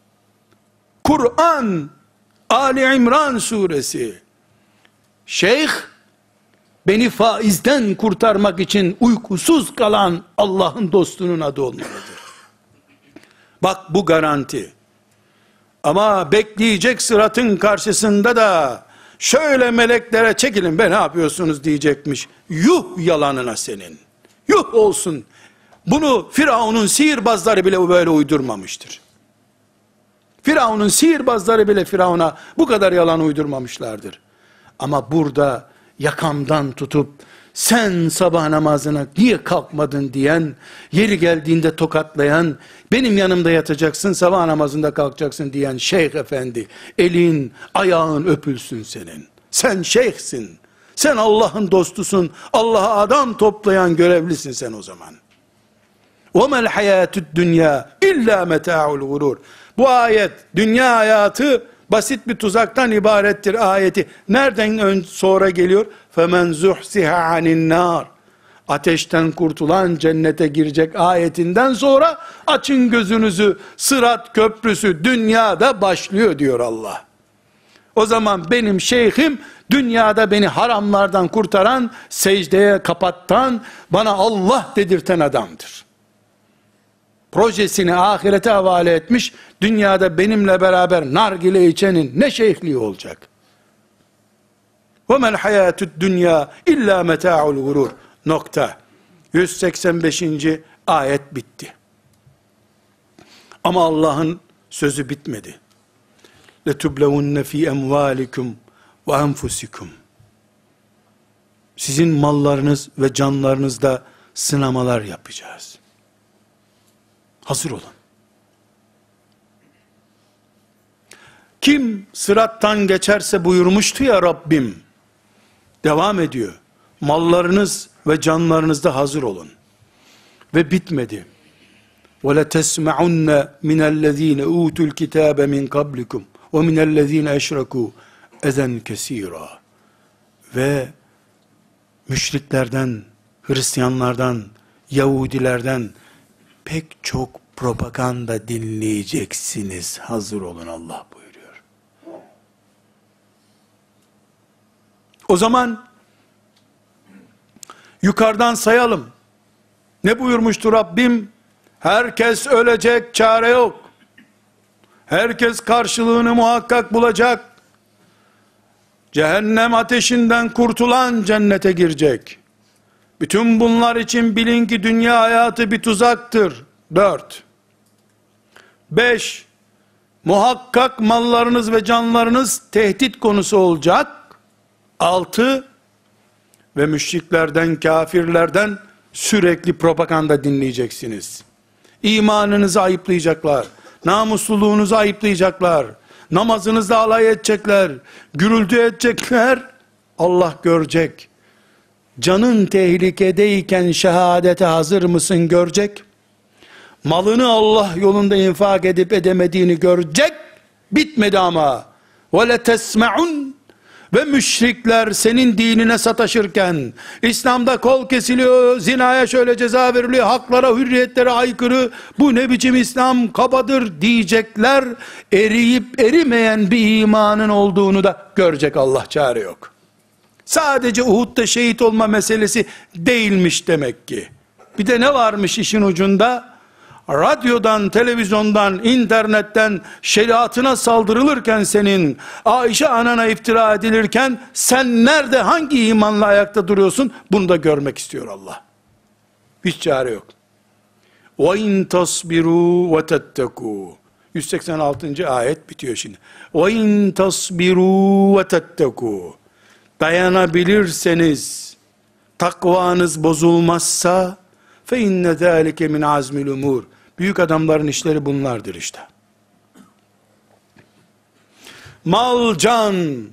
Ali İmran suresi, şeyh, beni faizden kurtarmak için uykusuz kalan Allah'ın dostunun adı olmalıdır. Bak bu garanti. Ama bekleyecek sıratın karşısında da şöyle meleklere çekilin be ne yapıyorsunuz diyecekmiş. Yuh yalanına senin. Yuh olsun. Bunu Firavun'un sihirbazları bile böyle uydurmamıştır. Firavun'un sihirbazları bile Firavun'a bu kadar yalan uydurmamışlardır. Ama burada yakamdan tutup sen sabah namazına niye kalkmadın diyen, yeri geldiğinde tokatlayan, benim yanımda yatacaksın sabah namazında kalkacaksın diyen şeyh efendi, elin ayağın öpülsün senin. Sen şeyhsin, sen Allah'ın dostusun, Allah'a adam toplayan görevlisin sen o zaman. وَمَا الْحَيَاتُ الدُّنْيَا اِلَّا مَتَاعُ الْغُرُورِ. Bu ayet, dünya hayatı basit bir tuzaktan ibarettir ayeti. Nereden sonra geliyor? فَمَنْ زُحْسِهَ عَنِ النَّارِ. Ateşten kurtulan cennete girecek ayetinden sonra açın gözünüzü, sırat köprüsü dünyada başlıyor diyor Allah. O zaman benim şeyhim dünyada beni haramlardan kurtaran, secdeye kapattan, bana Allah dedirten adamdır. Projesini ahirete havale etmiş, dünyada benimle beraber nargile içenin ne şeyhliği olacak? وَمَا الْحَيَاتُ الدُّنْيَا اِلَّا مَتَاعُ الْغُرُورِ. Nokta. 185. ayet bitti. Ama Allah'ın sözü bitmedi. لَتُبْلَوُنَّ ف۪ي اَمْوَالِكُمْ وَاَنْفُسِكُمْ. Sizin mallarınız ve canlarınızda sınamalar yapacağız. Hazır olun. Kim sırattan geçerse buyurmuştu ya Rabbim, devam ediyor. Mallarınız ve canlarınızda hazır olun. Ve bitmedi. وَلَتَسْمَعُنَّ مِنَ الَّذ۪ينَ اُوتُوا الْكِتَابَ مِنْ قَبْلِكُمْ وَمِنَ الَّذ۪ينَ اَشْرَكُوا اَذًا كَثِيرًا. Ve müşriklerden, Hristiyanlardan, Yahudilerden pek çok propaganda dinleyeceksiniz. Hazır olun Allah buyuruyor. O zaman yukarıdan sayalım. Ne buyurmuştu Rabbim? Herkes ölecek, çare yok. Herkes karşılığını muhakkak bulacak. Cehennem ateşinden kurtulan cennete girecek. Bütün bunlar için bilin ki dünya hayatı bir tuzaktır. 4. 5. Muhakkak mallarınız ve canlarınız tehdit konusu olacak. 6. Ve müşriklerden, kafirlerden sürekli propaganda dinleyeceksiniz. İmanınızı ayıplayacaklar. Namusluluğunuzu ayıplayacaklar. Namazınızda alay edecekler. Gürültü edecekler. Allah görecek. Canın tehlikedeyken şehadete hazır mısın görecek. Malını Allah yolunda infak edip edemediğini görecek. Bitmedi ama. وَلَتَسْمَعُنْ. Ve müşrikler senin dinine sataşırken, İslam'da kol kesiliyor, zinaya şöyle ceza veriliyor, haklara, hürriyetlere aykırı, bu ne biçim İslam, kabadır diyecekler, eriyip erimeyen bir imanın olduğunu da görecek Allah, çare yok. Sadece Uhud'da şehit olma meselesi değilmiş demek ki. Bir de ne varmış işin ucunda? Radyodan, televizyondan, internetten şeriatına saldırılırken senin, Ayşe anana iftira edilirken sen nerede, hangi imanla ayakta duruyorsun? Bunu da görmek istiyor Allah. Hiç çare yok. وَاِنْ تَصْبِرُوا وَتَتَّقُوا. 186. ayet bitiyor şimdi. وَاِنْ تَصْبِرُوا وَتَتَّقُوا. Dayanabilirseniz, takvanız bozulmazsa, فَاِنَّ ذَٰلِكَ مِنْ عَزْمِ الْاُمُورِ. Büyük adamların işleri bunlardır işte. Mal, can,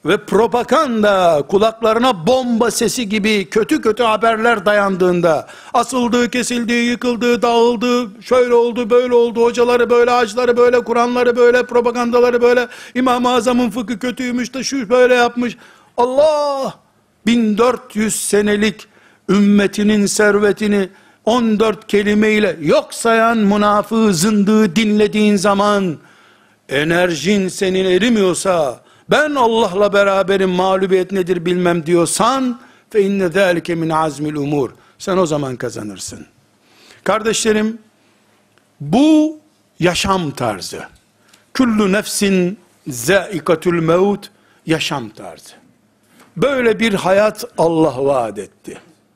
ve propaganda kulaklarına bomba sesi gibi kötü kötü haberler dayandığında, asıldığı, kesildiği, yıkıldığı, dağıldığı, şöyle oldu, böyle oldu, hocaları böyle, hacıları böyle, Kur'anları böyle, propagandaları böyle, İmam-ı Azam'ın fıkı kötüymüş de şu böyle yapmış. Allah 1400 senelik ümmetinin servetini 14 kelimeyle yok sayan münafığı, zındığı dinlediğin zaman, enerjin senin erimiyorsa, ben Allah'la beraberim, mağlubiyet nedir bilmem diyorsan, fe inne zâlike min azmil umur, sen o zaman kazanırsın. Kardeşlerim, bu yaşam tarzı, kullu nefsin zâikatul mevt, yaşam tarzı. Böyle bir hayat Allah vaat etti.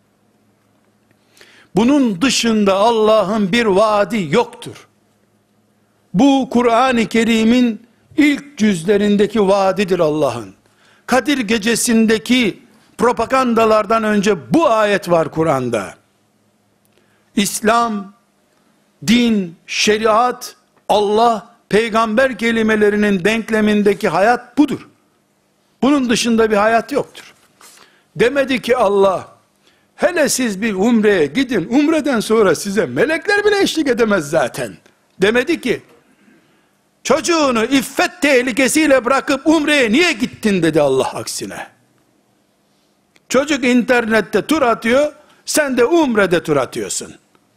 Bunun dışında Allah'ın bir vaadi yoktur. Bu Kur'an-ı Kerim'in ilk cüzlerindeki vaadidir Allah'ın. Kadir gecesindeki propagandalardan önce bu ayet var Kur'an'da. İslam, din, şeriat, Allah, peygamber kelimelerinin denklemindeki hayat budur. Bunun dışında bir hayat yoktur. Demedi ki Allah, hele siz bir umreye gidin, umreden sonra size melekler bile eşlik edemez zaten. Demedi ki, çocuğunu iffet tehlikesiyle bırakıp umreye niye gittin dedi Allah aksine. Çocuk internette tur atıyor, sen de umrede tur atıyorsun.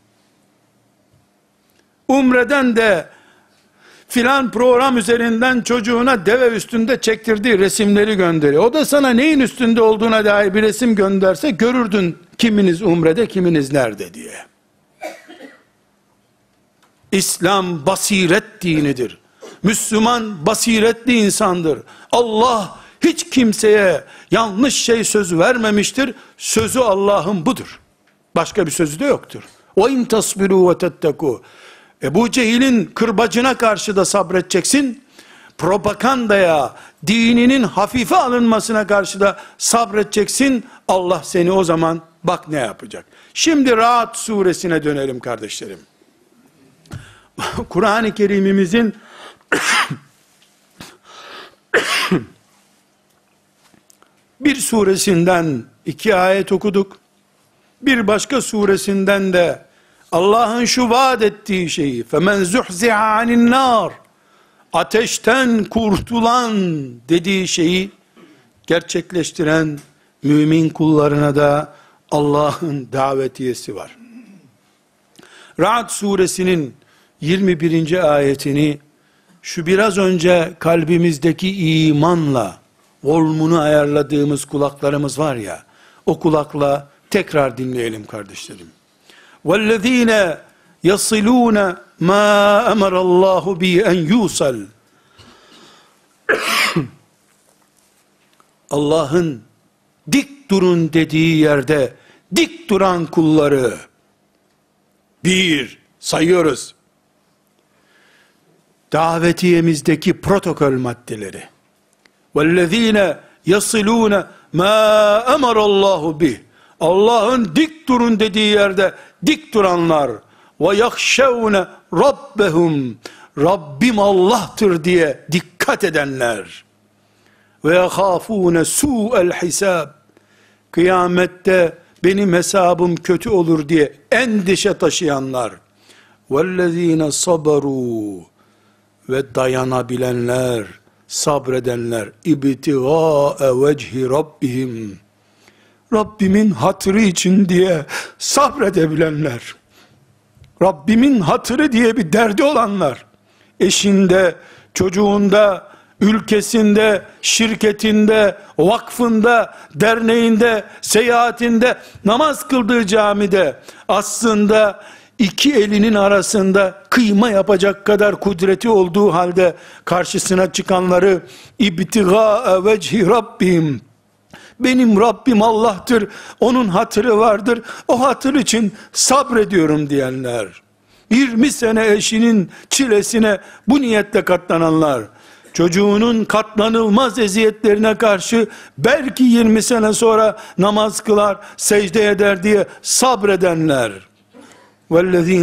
Umreden de filan program üzerinden çocuğuna deve üstünde çektirdiği resimleri gönderiyor. O da sana neyin üstünde olduğuna dair bir resim gönderse görürdün kiminiz umrede, kiminiz nerede diye. İslam basiret dinidir. Müslüman basiretli insandır. Allah hiç kimseye yanlış şey sözü vermemiştir. Sözü Allah'ın budur. Başka bir sözü de yoktur. O in tasbiru ve tetteku. Ebu Cehil'in kırbacına karşı da sabredeceksin. Propagandaya, dininin hafife alınmasına karşı da sabredeceksin. Allah seni o zaman bak ne yapacak. Şimdi Ra'd suresine dönelim kardeşlerim. Kur'an-ı Kerim'imizin bir suresinden 2 ayet okuduk. Bir başka suresinden de Allah'ın şu vaat ettiği şeyi, فَمَنْ زُحْزِعَ عَنِ النَّارِ, ateşten kurtulan dediği şeyi gerçekleştiren mümin kullarına da Allah'ın davetiyesi var. Ra'd suresinin 21. ayetini şu biraz önce kalbimizdeki imanla volümünü ayarladığımız kulaklarımız var ya, o kulakla tekrar dinleyelim kardeşlerim. وَالَّذ۪ينَ يَصِلُونَ مَا أَمَرَ اللّٰهُ بِهِ اَنْ يُوصَلْ. Allah'ın dik durun dediği yerde dik duran kulları, bir sayıyoruz. Davetiyemizdeki protokol maddeleri. وَالَّذ۪ينَ يَصِلُونَ مَا أَمَرَ اللّٰهُ بِهِ. Allah'ın dik durun dediği yerde dik duranlar, ve yakşevne rabbehum, Rabbim Allah'tır diye dikkat edenler, ve yahafune su'el hisab, kıyamette benim hesabım kötü olur diye endişe taşıyanlar, vellezine sabaru, ve dayanabilenler, sabredenler, ibtigâe vecihi rabbihim, Rabbimin hatırı için diye sabredebilenler, Rabbimin hatırı diye bir derdi olanlar, eşinde, çocuğunda, ülkesinde, şirketinde, vakfında, derneğinde, seyahatinde, namaz kıldığı camide, aslında iki elinin arasında kıyma yapacak kadar kudreti olduğu halde, karşısına çıkanları, ibtigâe vecihi Rabbim, benim Rabbim Allah'tır, onun hatırı vardır, o hatır için sabrediyorum diyenler, 20 sene eşinin çilesine bu niyetle katlananlar, çocuğunun katlanılmaz eziyetlerine karşı belki 20 sene sonra namaz kılar, secde eder diye sabredenler, vellezine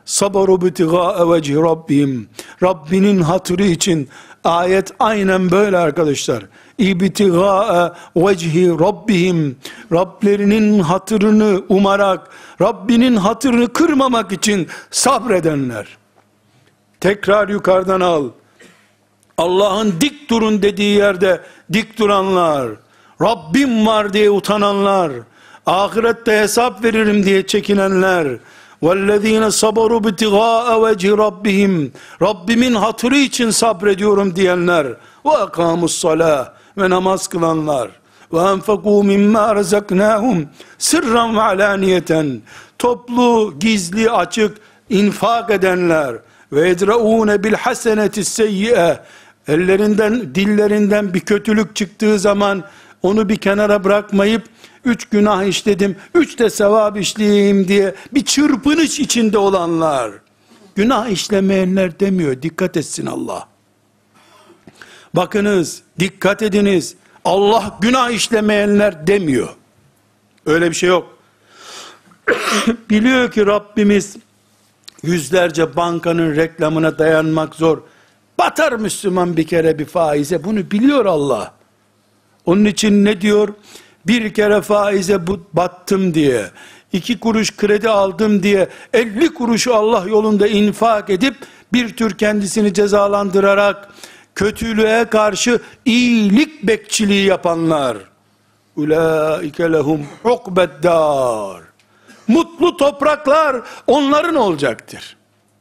sabaru bitigâe vecih Rabbim. Rabbinin hatırı için. Ayet aynen böyle arkadaşlar. İbtigâe vecihi Rabbihim. Rablerinin hatırını umarak, Rabbinin hatırını kırmamak için sabredenler. Tekrar yukarıdan al. Allah'ın dik durun dediği yerde dik duranlar, Rabbim var diye utananlar, ahirette hesap veririm diye çekinenler, وَالَّذ۪ينَ صَبَرُوا بِتِغَاءَ وَجْهِ رَبِّهِمْ, Rabbimin hatırı için sabrediyorum diyenler, وَاَقَامُوا الصَّلَاةِ, ve namaz kılanlar, وَاَنْفَقُوا مِمَّا رَزَقْنَاهُمْ sırran ve alaniyeten, toplu, gizli, açık infak edenler, ve yedraûne bil haseneti seyyi'e, ellerinden, dillerinden bir kötülük çıktığı zaman onu bir kenara bırakmayıp 3 günah işledim, 3 de sevap işleyeyim diye bir çırpınış içinde olanlar. Günah işlemeyenler demiyor, dikkat etsin Allah. Bakınız, dikkat ediniz, Allah günah işlemeyenler demiyor. Öyle bir şey yok. Biliyor ki Rabbimiz yüzlerce bankanın reklamına dayanmak zor. Batar Müslüman bir kere bir faize, bunu biliyor Allah. Onun için ne diyor? Bir kere faize battım diye, 2 kuruş kredi aldım diye 50 kuruşu Allah yolunda infak edip bir tür kendisini cezalandırarak kötülüğe karşı iyilik bekçiliği yapanlar, ulaike lehum ukbeddar, mutlu topraklar onların olacaktır.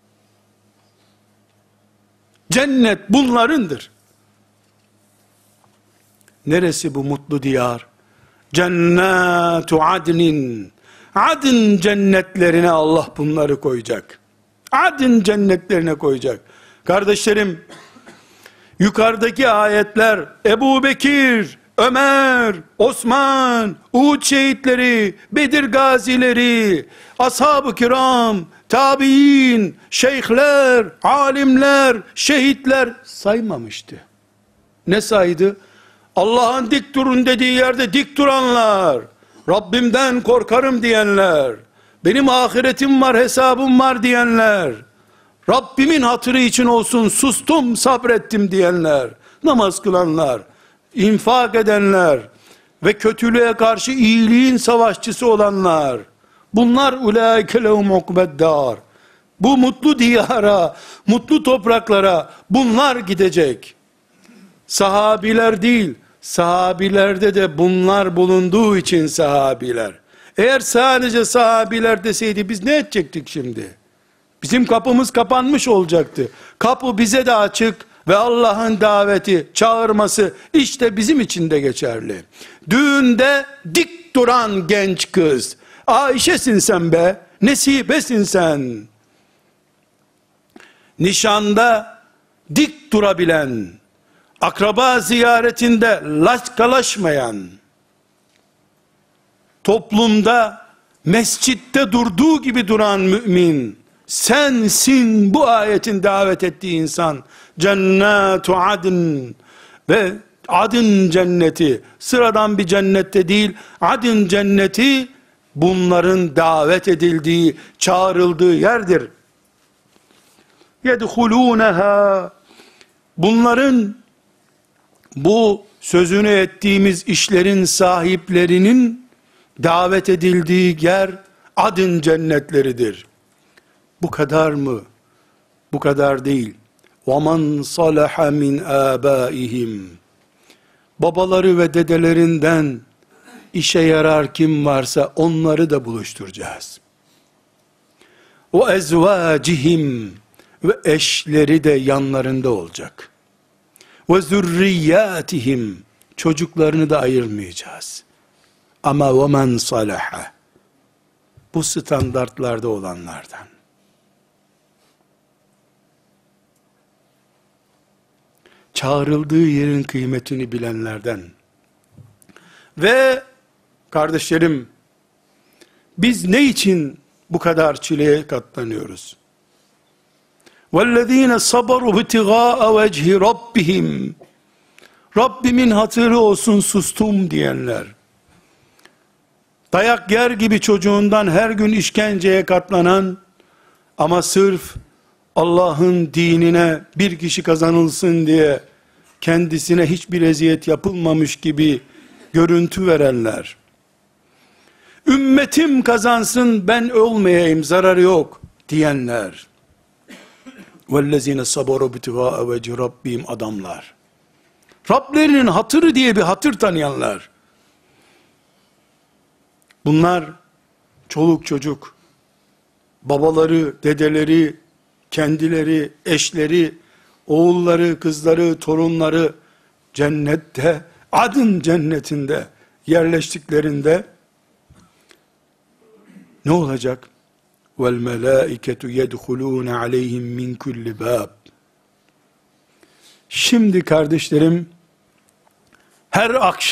Cennet bunlarındır. Neresi bu mutlu diyar? Cennetu adnin. Adın cennetlerine Allah bunları koyacak. Adın cennetlerine koyacak. Kardeşlerim, yukarıdaki ayetler Ebu Bekir, Ömer, Osman, Uhud şehitleri, Bedir gazileri, ashab-ı kiram, tabi'in, şeyhler, alimler, şehitler saymamıştı. Ne saydı? Allah'ın dik durun dediği yerde dik duranlar, Rabbimden korkarım diyenler, benim ahiretim var, hesabım var diyenler, Rabbimin hatırı için olsun sustum, sabrettim diyenler, namaz kılanlar, infak edenler ve kötülüğe karşı iyiliğin savaşçısı olanlar, bunlar ulaike lehum ukbeddar. Bu mutlu diyara, mutlu topraklara bunlar gidecek. Sahabiler değil, sahabilerde de bunlar bulunduğu için sahabiler. Eğer sadece sahabiler deseydi biz ne edecektik şimdi? Bizim kapımız kapanmış olacaktı. Kapı bize de açık ve Allah'ın daveti, çağırması işte bizim için de geçerli. Düğünde dik duran genç kız, Ayşe'sin sen be, Nesibe'sin sen. Nişanda dik durabilen, akraba ziyaretinde laçkalaşmayan, toplumda, mescitte durduğu gibi duran mümin, sensin bu ayetin davet ettiği insan. Cennetu adn, ve adın cenneti, sıradan bir cennette değil, adın cenneti, bunların davet edildiği, çağrıldığı yerdir. Yedhulûneha, bunların, bu sözünü ettiğimiz işlerin sahiplerinin davet edildiği yer adın cennetleridir. Bu kadar mı? Bu kadar değil. وَمَنْ صَلَحَ مِنْ آبَائِهِمْ, babaları ve dedelerinden işe yarar kim varsa onları da buluşturacağız. وَاَزْوَاجِهِمْ, ve eşleri de yanlarında olacak. وَذُرِّيَّاتِهِمْ, çocuklarını da ayırmayacağız. Ama وَمَنْ صَلَحَ, bu standartlarda olanlardan. Çağrıldığı yerin kıymetini bilenlerden. Ve kardeşlerim, biz ne için bu kadar çileye katlanıyoruz? وَالَّذ۪ينَ صَبَرُوا بِتِغَاءَ وَجْهِ رَبِّهِمْ, Rabbimin hatırı olsun sustum diyenler, dayak yer gibi çocuğundan her gün işkenceye katlanan, Ama sırf Allah'ın dinine bir kişi kazanılsın diye kendisine hiçbir eziyet yapılmamış gibi görüntü verenler, ümmetim kazansın ben olmayayım zararı yok diyenler, وَالَّذ۪ينَ صَبَرُوا بِتِغَاءَ وَجْهِ رَبِّهِمْ adamlar, Rablerinin hatırı diye bir hatır tanıyanlar, bunlar çoluk çocuk, babaları, dedeleri, kendileri, eşleri, oğulları, kızları, torunları cennette, adın cennetinde yerleştiklerinde ne olacak? وَالْمَلَائِكَةُ يَدْخُلُونَ عَلَيْهِمْ مِنْ كُلِّ بَابٍ. Şimdi kardeşlerim, her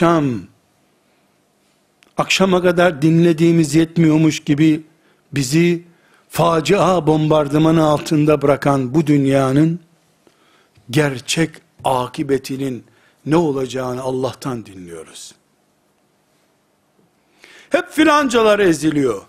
akşama kadar dinlediğimiz yetmiyormuş gibi bizi facia bombardımanı altında bırakan bu dünyanın gerçek akıbetinin ne olacağını Allah'tan dinliyoruz. Hep filancalar eziliyor.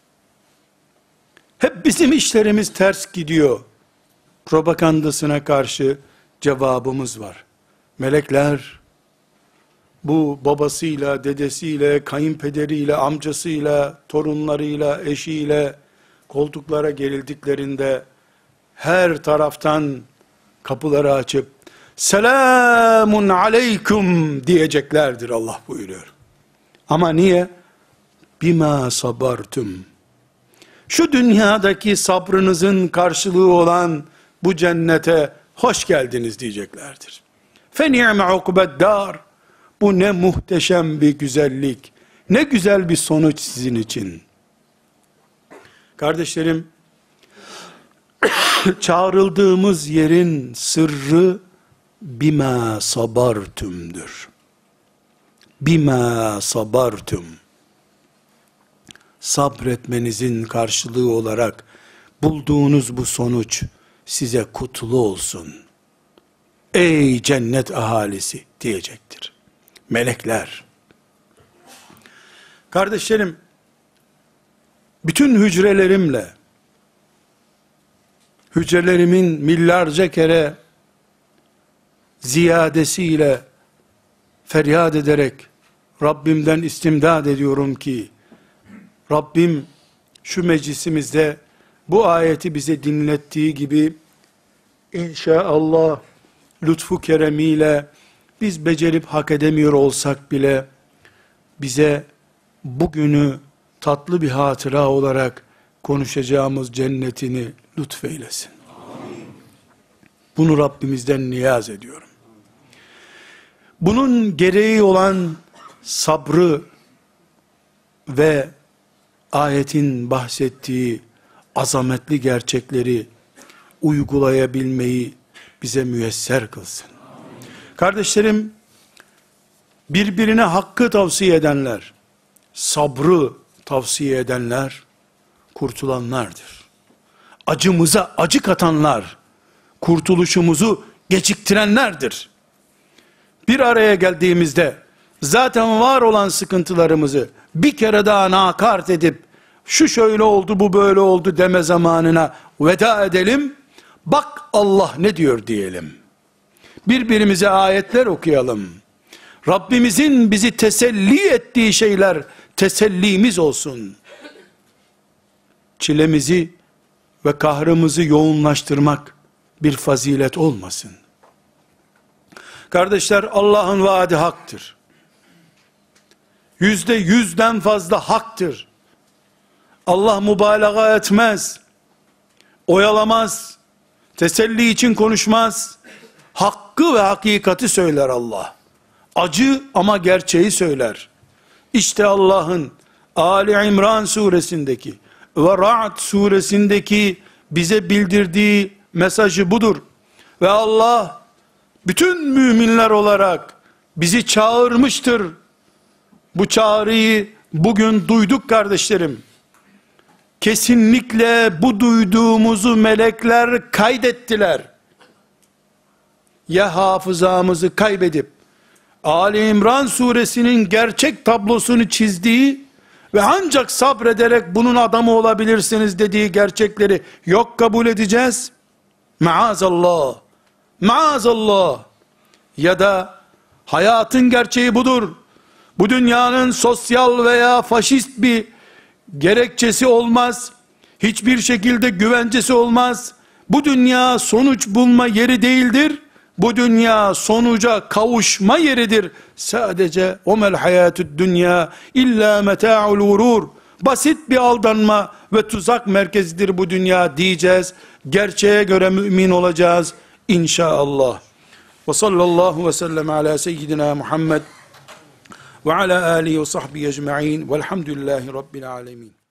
Hep bizim işlerimiz ters gidiyor. Propagandasına karşı cevabımız var. Melekler bu babasıyla, dedesiyle, kayınpederiyle, amcasıyla, torunlarıyla, eşiyle koltuklara gerildiklerinde her taraftan kapıları açıp selamun aleyküm diyeceklerdir Allah buyuruyor. Ama niye? Bima sabartum. Şu dünyadaki sabrınızın karşılığı olan bu cennete hoş geldiniz diyeceklerdir. Feni'me ukbeddar. Bu ne muhteşem bir güzellik. Ne güzel bir sonuç sizin için. Kardeşlerim, çağrıldığımız yerin sırrı bima sabartum'dur. Bima sabartum. Sabretmenizin karşılığı olarak bulduğunuz bu sonuç size kutlu olsun. Ey cennet ahalisi diyecektir. Melekler. Kardeşlerim, bütün hücrelerimin milyarca kere ziyadesiyle feryat ederek Rabbimden istimdad ediyorum ki Rabbim şu meclisimizde bu ayeti bize dinlettiği gibi inşallah lütfu keremiyle biz becerip hak edemiyor olsak bile bize bugünü tatlı bir hatıra olarak konuşacağımız cennetini lütfeylesin. Bunu Rabbimizden niyaz ediyorum. Bunun gereği olan sabrı ve ayetin bahsettiği azametli gerçekleri uygulayabilmeyi bize müyesser kılsın. Kardeşlerim, birbirine hakkı tavsiye edenler, sabrı tavsiye edenler, kurtulanlardır. Acımıza acı katanlar, kurtuluşumuzu geciktirenlerdir. Bir araya geldiğimizde, zaten var olan sıkıntılarımızı bir kere daha nakart edip, şu şöyle oldu, bu böyle oldu deme zamanına veda edelim, bak Allah ne diyor diyelim. Birbirimize ayetler okuyalım. Rabbimizin bizi teselli ettiği şeyler tesellimiz olsun. Çilemizi ve kahrımızı yoğunlaştırmak bir fazilet olmasın. Kardeşler, Allah'ın vaadi haktır. %100'den fazla haktır. Allah mübalağa etmez, oyalamaz, teselli için konuşmaz. Hakkı ve hakikati söyler Allah. Acı ama gerçeği söyler. İşte Allah'ın Ali İmran suresindeki ve Ra'd suresindeki bize bildirdiği mesajı budur. Ve Allah bütün müminler olarak bizi çağırmıştır. Bu çağrıyı bugün duyduk kardeşlerim. Kesinlikle bu duyduğumuzu melekler kaydettiler. Ya hafızamızı kaybedip Ali İmran suresinin gerçek tablosunu çizdiği ve ancak sabrederek bunun adamı olabilirsiniz dediği gerçekleri yok kabul edeceğiz. Maazallah, maazallah. Ya da hayatın gerçeği budur. Bu dünyanın sosyal veya faşist bir gerekçesi olmaz. Hiçbir şekilde güvencesi olmaz. Bu dünya sonuç bulma yeri değildir. Bu dünya sonuca kavuşma yeridir. Sadece omel hayatüd dünya illa meta'ul gurur. Basit bir aldanma ve tuzak merkezidir bu dünya diyeceğiz. Gerçeğe göre mümin olacağız inşallah. Ve sallallahu ve sellem ala seyyidina Muhammed ve ala alihi ve sahbihi ecma'in velhamdülillahi rabbil alemin.